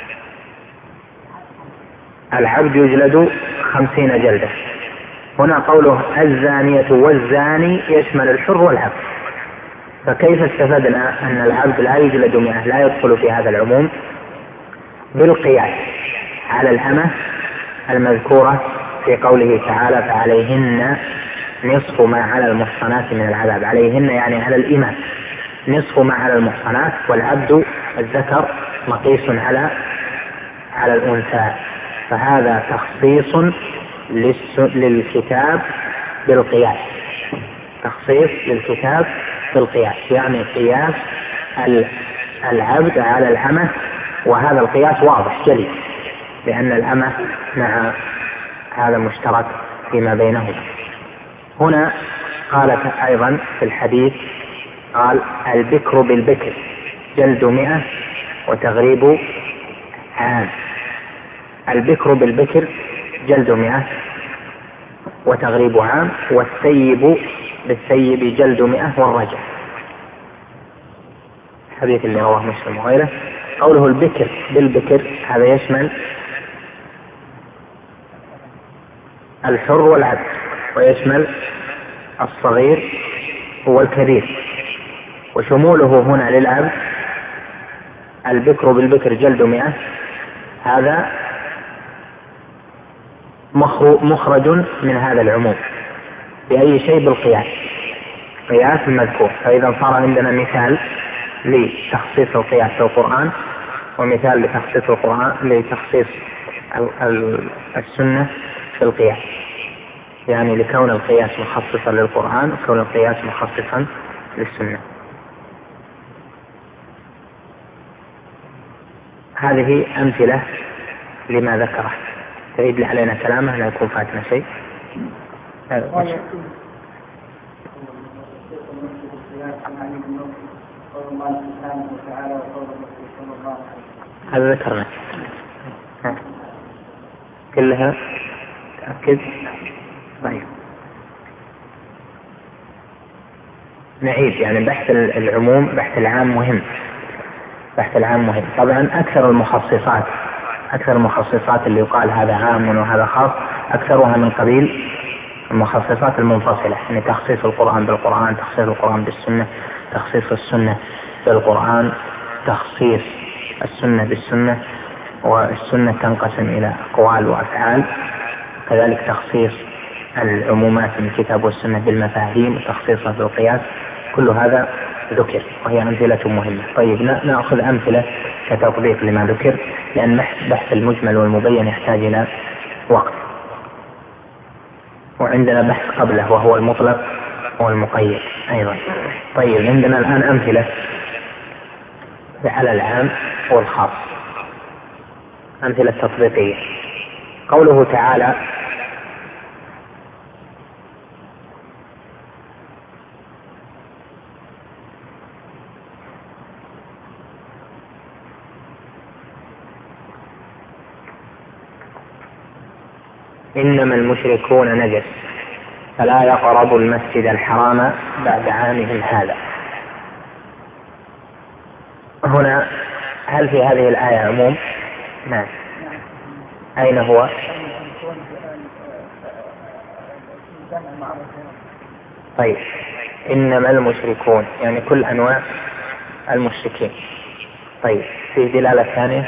العبد يجلد خمسين جلدة. هنا قوله الزانية والزاني يشمل الحر والعبد، فكيف استفدنا أن العبد لا يجلد مئة لا يدخل في هذا العموم؟ بالقياس، على الأمة المذكورة في قوله تعالى فعليهن نصف ما على المحصنات من العذاب. عليهن يعني على الإمة نصف ما على المحصنات، والعبد الذكر مقيس على على الأنثى، فهذا تخصيص للكتاب بالقياس، تخصيص للكتاب بالقياس، يعني قياس العبد على الأمة، وهذا القياس واضح جلي لأن الأمة مع هذا مشترك فيما بينهما. هنا قالت أيضا في الحديث قال البكر بالبكر جلد مئة وتغريب عام. البكر بالبكر جلد مئة وتغريب عام، والثيب بالثيب جلد مئة والرجع. الحديث اللي رواه مسلم وغيره. قوله البكر بالبكر هذا يشمل الحر والعبد، ويشمل الصغير والكبير، وشموله هنا للعبد البكر بالبكر جلد مئة، هذا مخرج من هذا العموم بأي شيء بالقياس، قياس المذكور. فإذا صار عندنا مثال لتخصيص القياس في القرآن، ومثال لتخصيص القرآن لتخصيص السنة في القياس، يعني لكون القياس مخصصا للقرآن وكون القياس مخصصا للسنة. هذه أمثلة لما ذكره. تعيد لي علينا كلامه لا يكون فاتنا شيء. هذا ذكرنا كلها تأكد. طيب نعيد، يعني بحث العموم بحث العام مهم، بحث العام مهم. طبعا أكثر المخصصات أكثر المخصصات اللي يقال هذا عام وهذا خاص أكثرها من قبيل المخصصات المنفصلة، يعني تخصيص القرآن بالقرآن، تخصيص القرآن بالسنة، تخصيص السنة بالقرآن، تخصيص السنة بالسنة، والسنة تنقسم إلى أقوال وأفعال، كذلك تخصيص العمومات من الكتاب والسنة بالمفاهيم وتخصيصها بالقياس. كل هذا ذكر وهي أمثلة مهمة. طيب نأخذ أمثلة كتطبيق لما ذكر، لأن بحث المجمل والمبين يحتاج إلى وقت، وعندنا بحث قبله وهو المطلق والمقيد أيضا. طيب عندنا الآن أمثلة على العام والخاص، أمثلة تطبيقية. قوله تعالى إنما المشركون نجس فلا يقربوا المسجد الحرام بعد عامهم هذا. هنا هل في هذه الآية عموم؟ نعم. أين هو؟ طيب إنما المشركون يعني كل أنواع المشركين. طيب في دلالة ثانية؟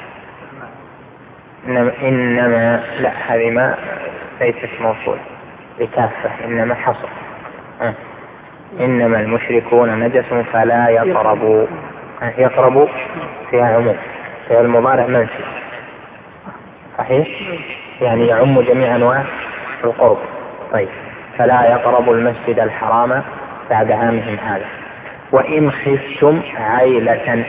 إنما, إنما لا هذه ما ليست موصول بكافة، إنما حصر. أه. إنما المشركون نجس فلا يقربوا. أه. يقربوا فيها عموم، فيها المضارع منفي صحيح، يعني يعم جميع أنواع القرب. طيب فلا يقربوا المسجد الحرام بعد عامهم هذا. وإن خفتم عيلة،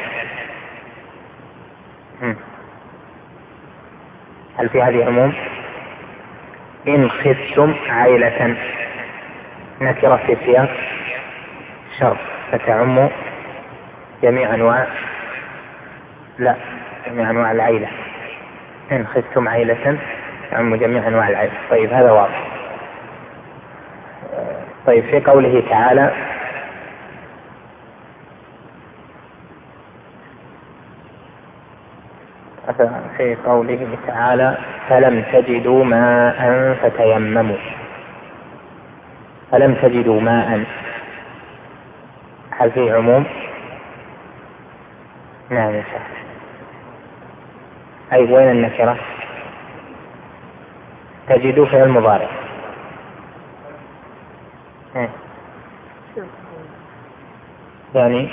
هل في هذه عموم؟ إن خفتم عيلة نكرة في سياق شرط فتعم جميع أنواع لا جميع أنواع العيلة. إن خفتم عيلة تعم جميع أنواع العيلة. طيب هذا واضح. طيب في قوله تعالى في قوله تعالى فلم تجدوا ماء فتيمموا، فلم تجدوا ماء، هل في عموم؟ نعم صح. أي وين النكرة؟ تجدوا فعل مضارع. يعني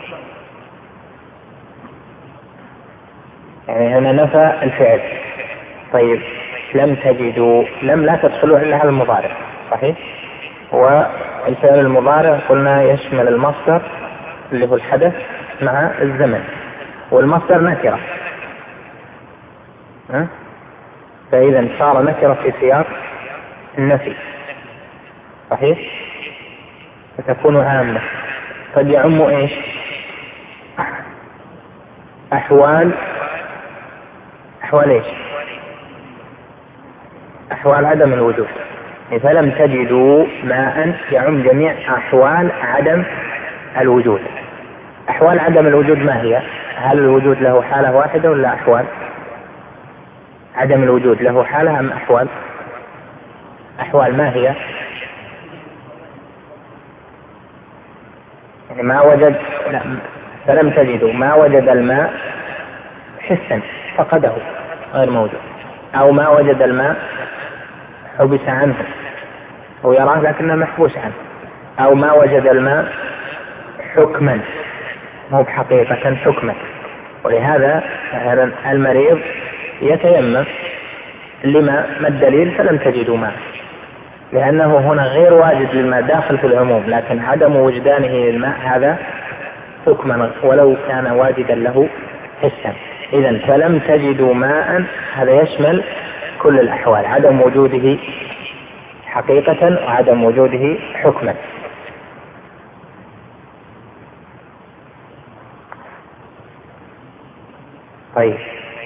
يعني هنا نفى الفعل. طيب لم تجدوا، لم لا تدخلوا إلا على المضارع صحيح، والفعل المضارع قلنا يشمل المصدر اللي هو الحدث مع الزمن، والمصدر نكرة، ها؟ فإذا صار نكرة في سياق النفي صحيح، فتكون عامة. قد يعم ايش؟ احوال احوال ايش؟ احوال عدم الوجود. فلم تجدوا ماء يعم جميع احوال عدم الوجود. احوال عدم الوجود ما هي؟ هل الوجود له حالة واحدة ولا احوال؟ عدم الوجود له حالة ام احوال؟ احوال ما هي؟ يعني ما وجد، لا. فلم تجدوا ما وجد الماء حسا فقده غير موجود، او ما وجد الماء حبس عنه هو يراه لكنه محبوس عنه، او ما وجد الماء حكما مو بحقيقة حكما. ولهذا المريض يتيمم لما ما الدليل؟ فلم تجدوا ماء، لأنه هنا غير واجد للماء داخل في العموم، لكن عدم وجدانه للماء هذا حكما ولو كان واجدا له حسا. إذن فلم تجدوا ماء هذا يشمل كل الأحوال، عدم وجوده حقيقة وعدم وجوده حكما. طيب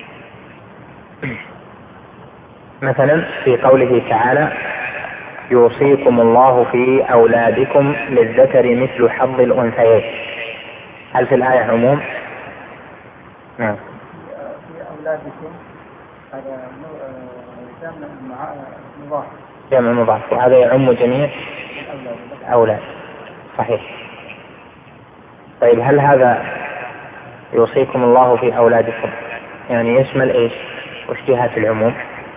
مثلا في قوله تعالى يوصيكم الله في أولادكم للذكر مثل حظ الأنثيين، هل في الآية عموم؟ نعم. في أولادكم هذا جمع مضاف، جمع مضاف، وهذا يعم جميع أولاد صحيح. طيب هل هذا يوصيكم الله في أولادكم يعني يشمل إيش؟ وش جهات العموم؟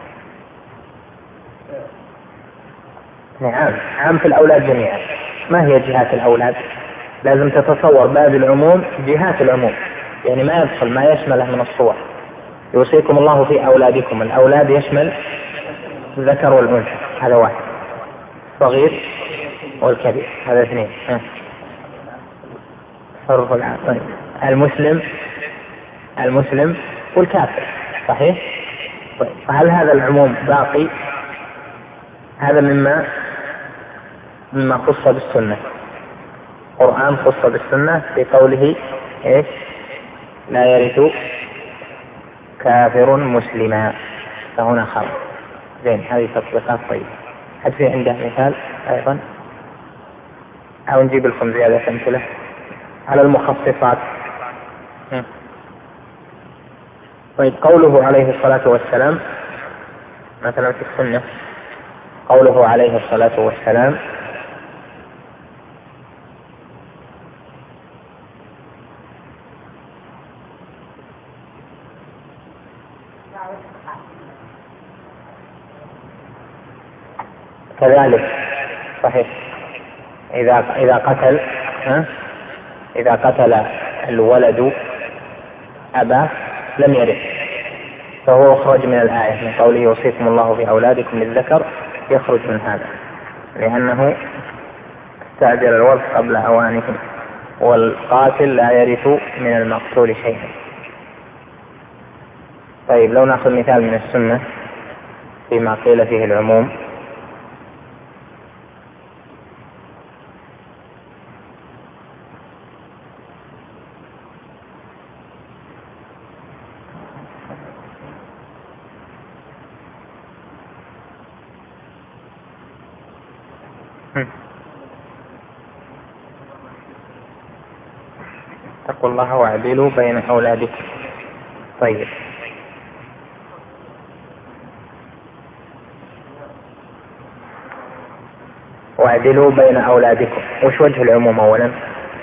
نعم عام في الأولاد جميعا. ما هي جهات الأولاد؟ لازم تتصور باب العموم جهات العموم، يعني ما يدخل ما يشمله من الصور. يوصيكم الله في أولادكم، الأولاد يشمل الذكر والأنثى هذا واحد، صغير والكبير هذا اثنين، حرف العاقل المسلم المسلم والكافر صحيح. فهل هذا العموم باقي؟ هذا مما مما خص بالسنة، القرآن خص بالسنة في قوله إيش؟ لا يرث كافر مسلما، فهنا خرج. زين هذه تطبيقات طيبة. حد في عنده مثال أيضا أو نجيب لكم زيادة أمثلة على المخصصات؟ طيب قوله عليه الصلاة والسلام مثلا في السنة، قوله عليه الصلاة والسلام كذلك صحيح إذا إذا قتل ها؟ إذا قتل الولد أباه لم يرث، فهو خرج من الآية من قوله يوصيكم الله في أولادكم للذكر، يخرج من هذا لأنه استعجل الورث قبل أوانه، والقاتل لا يرث من المقتول شيئا. طيب لو نأخذ مثال من السنة فيما قيل فيه العموم، اتقوا الله واعدلوا بين أولادكم. طيب واعدلوا بين أولادكم، وش وجه العموم أولا؟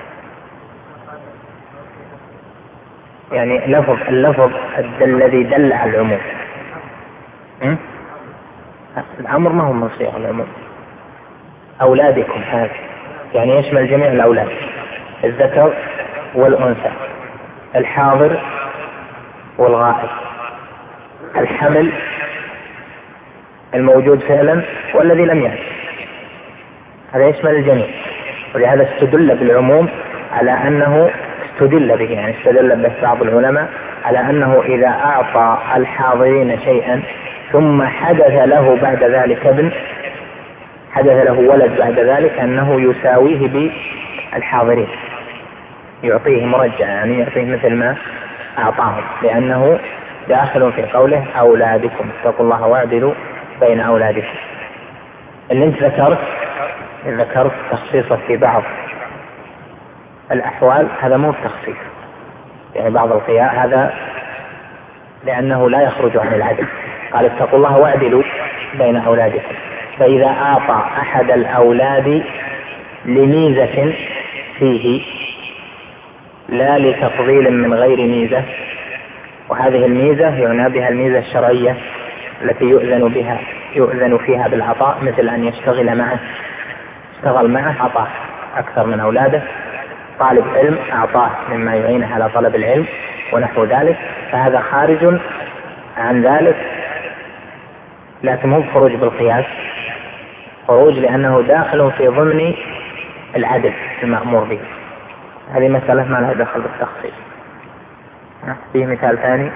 يعني لفظ اللفظ الذي دل على العموم الأمر ما هو من صيغ العموم. أولادكم هذا يعني يشمل جميع الأولاد، الذكر والأنثى، الحاضر والغائب، الحمل الموجود فعلا والذي لم يأتي، هذا يشمل الجميع. ولهذا استدل بالعموم على أنه استدل به يعني استدل به بعض العلماء على أنه إذا أعطى الحاضرين شيئا ثم حدث له بعد ذلك ابن، حدث له ولد بعد ذلك، أنه يساويه بالحاضرين، يعطيه مرجع يعني يعطيه مثل ما أعطاهم، لأنه داخل في قوله أولادكم اتقوا الله واعدلوا بين أولادكم. اللي انت ذكرت ذكرت تخصيصه في بعض الأحوال، هذا مو تخصيص يعني بعض القياء هذا لأنه لا يخرج عن العدل. قال اتقوا الله واعدلوا بين أولادكم، فإذا أعطى أحد الأولاد لميزة فيه لا لتفضيل من غير ميزة، وهذه الميزة يعنى بها الميزة الشرعية التي يؤذن بها يؤذن فيها بالعطاء، مثل أن يشتغل معه اشتغل معه أعطاه أكثر من أولاده، طالب علم أعطاه مما يعينه على طلب العلم ونحو ذلك، فهذا خارج عن ذلك، لكن هو خروج بالقياس، خروج لأنه داخل في ضمن العدل المأمور به. هذه مسألة ما لها دخل بالتخصيص. فيه مثال ثاني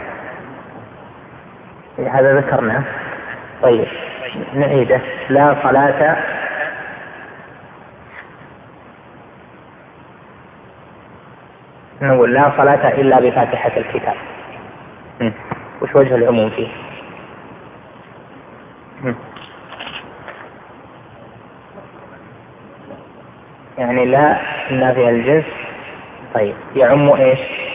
هذا ذكرناه. طيب نعيده. لا صلاة نقول لا صلاة إلا بفاتحة الكتاب. وش وجه العموم فيه؟ يعني لا النافية الجنس. طيب يعم ايش؟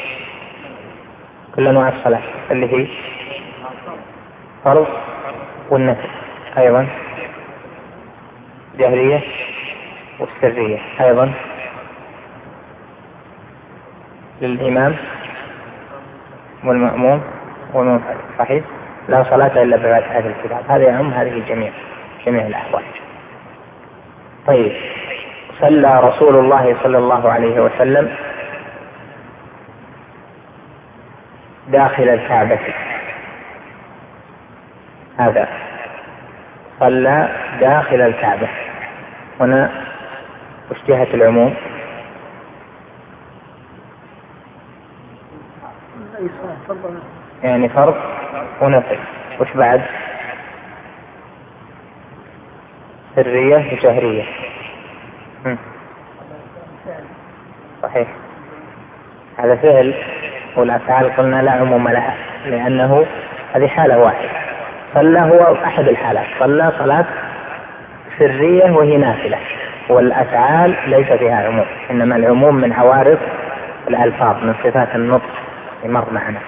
كل انواع الصلاة اللي هي فرض والنفل، ايضا جهرية والسرية، ايضا للإمام والمأموم والمنفرد. صحيح. لا صلاة إلا بفاتحة الكتاب، هذا يعم هذه جميع جميع الأحوال. طيب صلى رسول الله صلى الله عليه وسلم داخل الكعبة، هذا صلى داخل الكعبة، هنا وش جهة العموم؟ يعني فرض ونفل. وش بعد؟ سرية وجهرية. صحيح. هذا فعل، والأفعال قلنا لا عموم لها لأنه هذه حالة واحدة. صلى هو أحد الحالات، صلى صلاة سرية وهي نافلة، والأفعال ليس فيها عموم، إنما العموم من عوارض الألفاظ من صفات النطق مر معنا.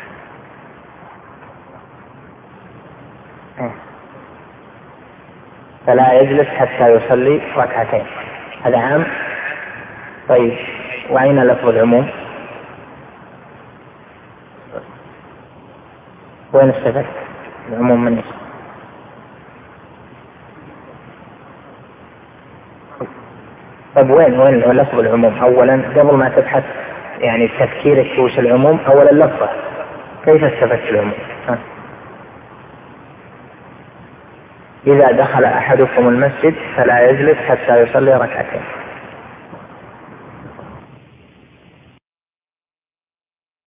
فلا يجلس حتى يصلي ركعتين، هذا عام. طيب وأين لفظ العموم؟ وين استفدت العموم من اسم؟ طيب وين وين لفظ العموم؟ أولا قبل ما تبحث يعني تفكيرك وش العموم، أولا اللفظة كيف استفدت العموم؟ ها؟ إذا دخل أحدكم المسجد فلا يجلس حتى يصلي ركعتين.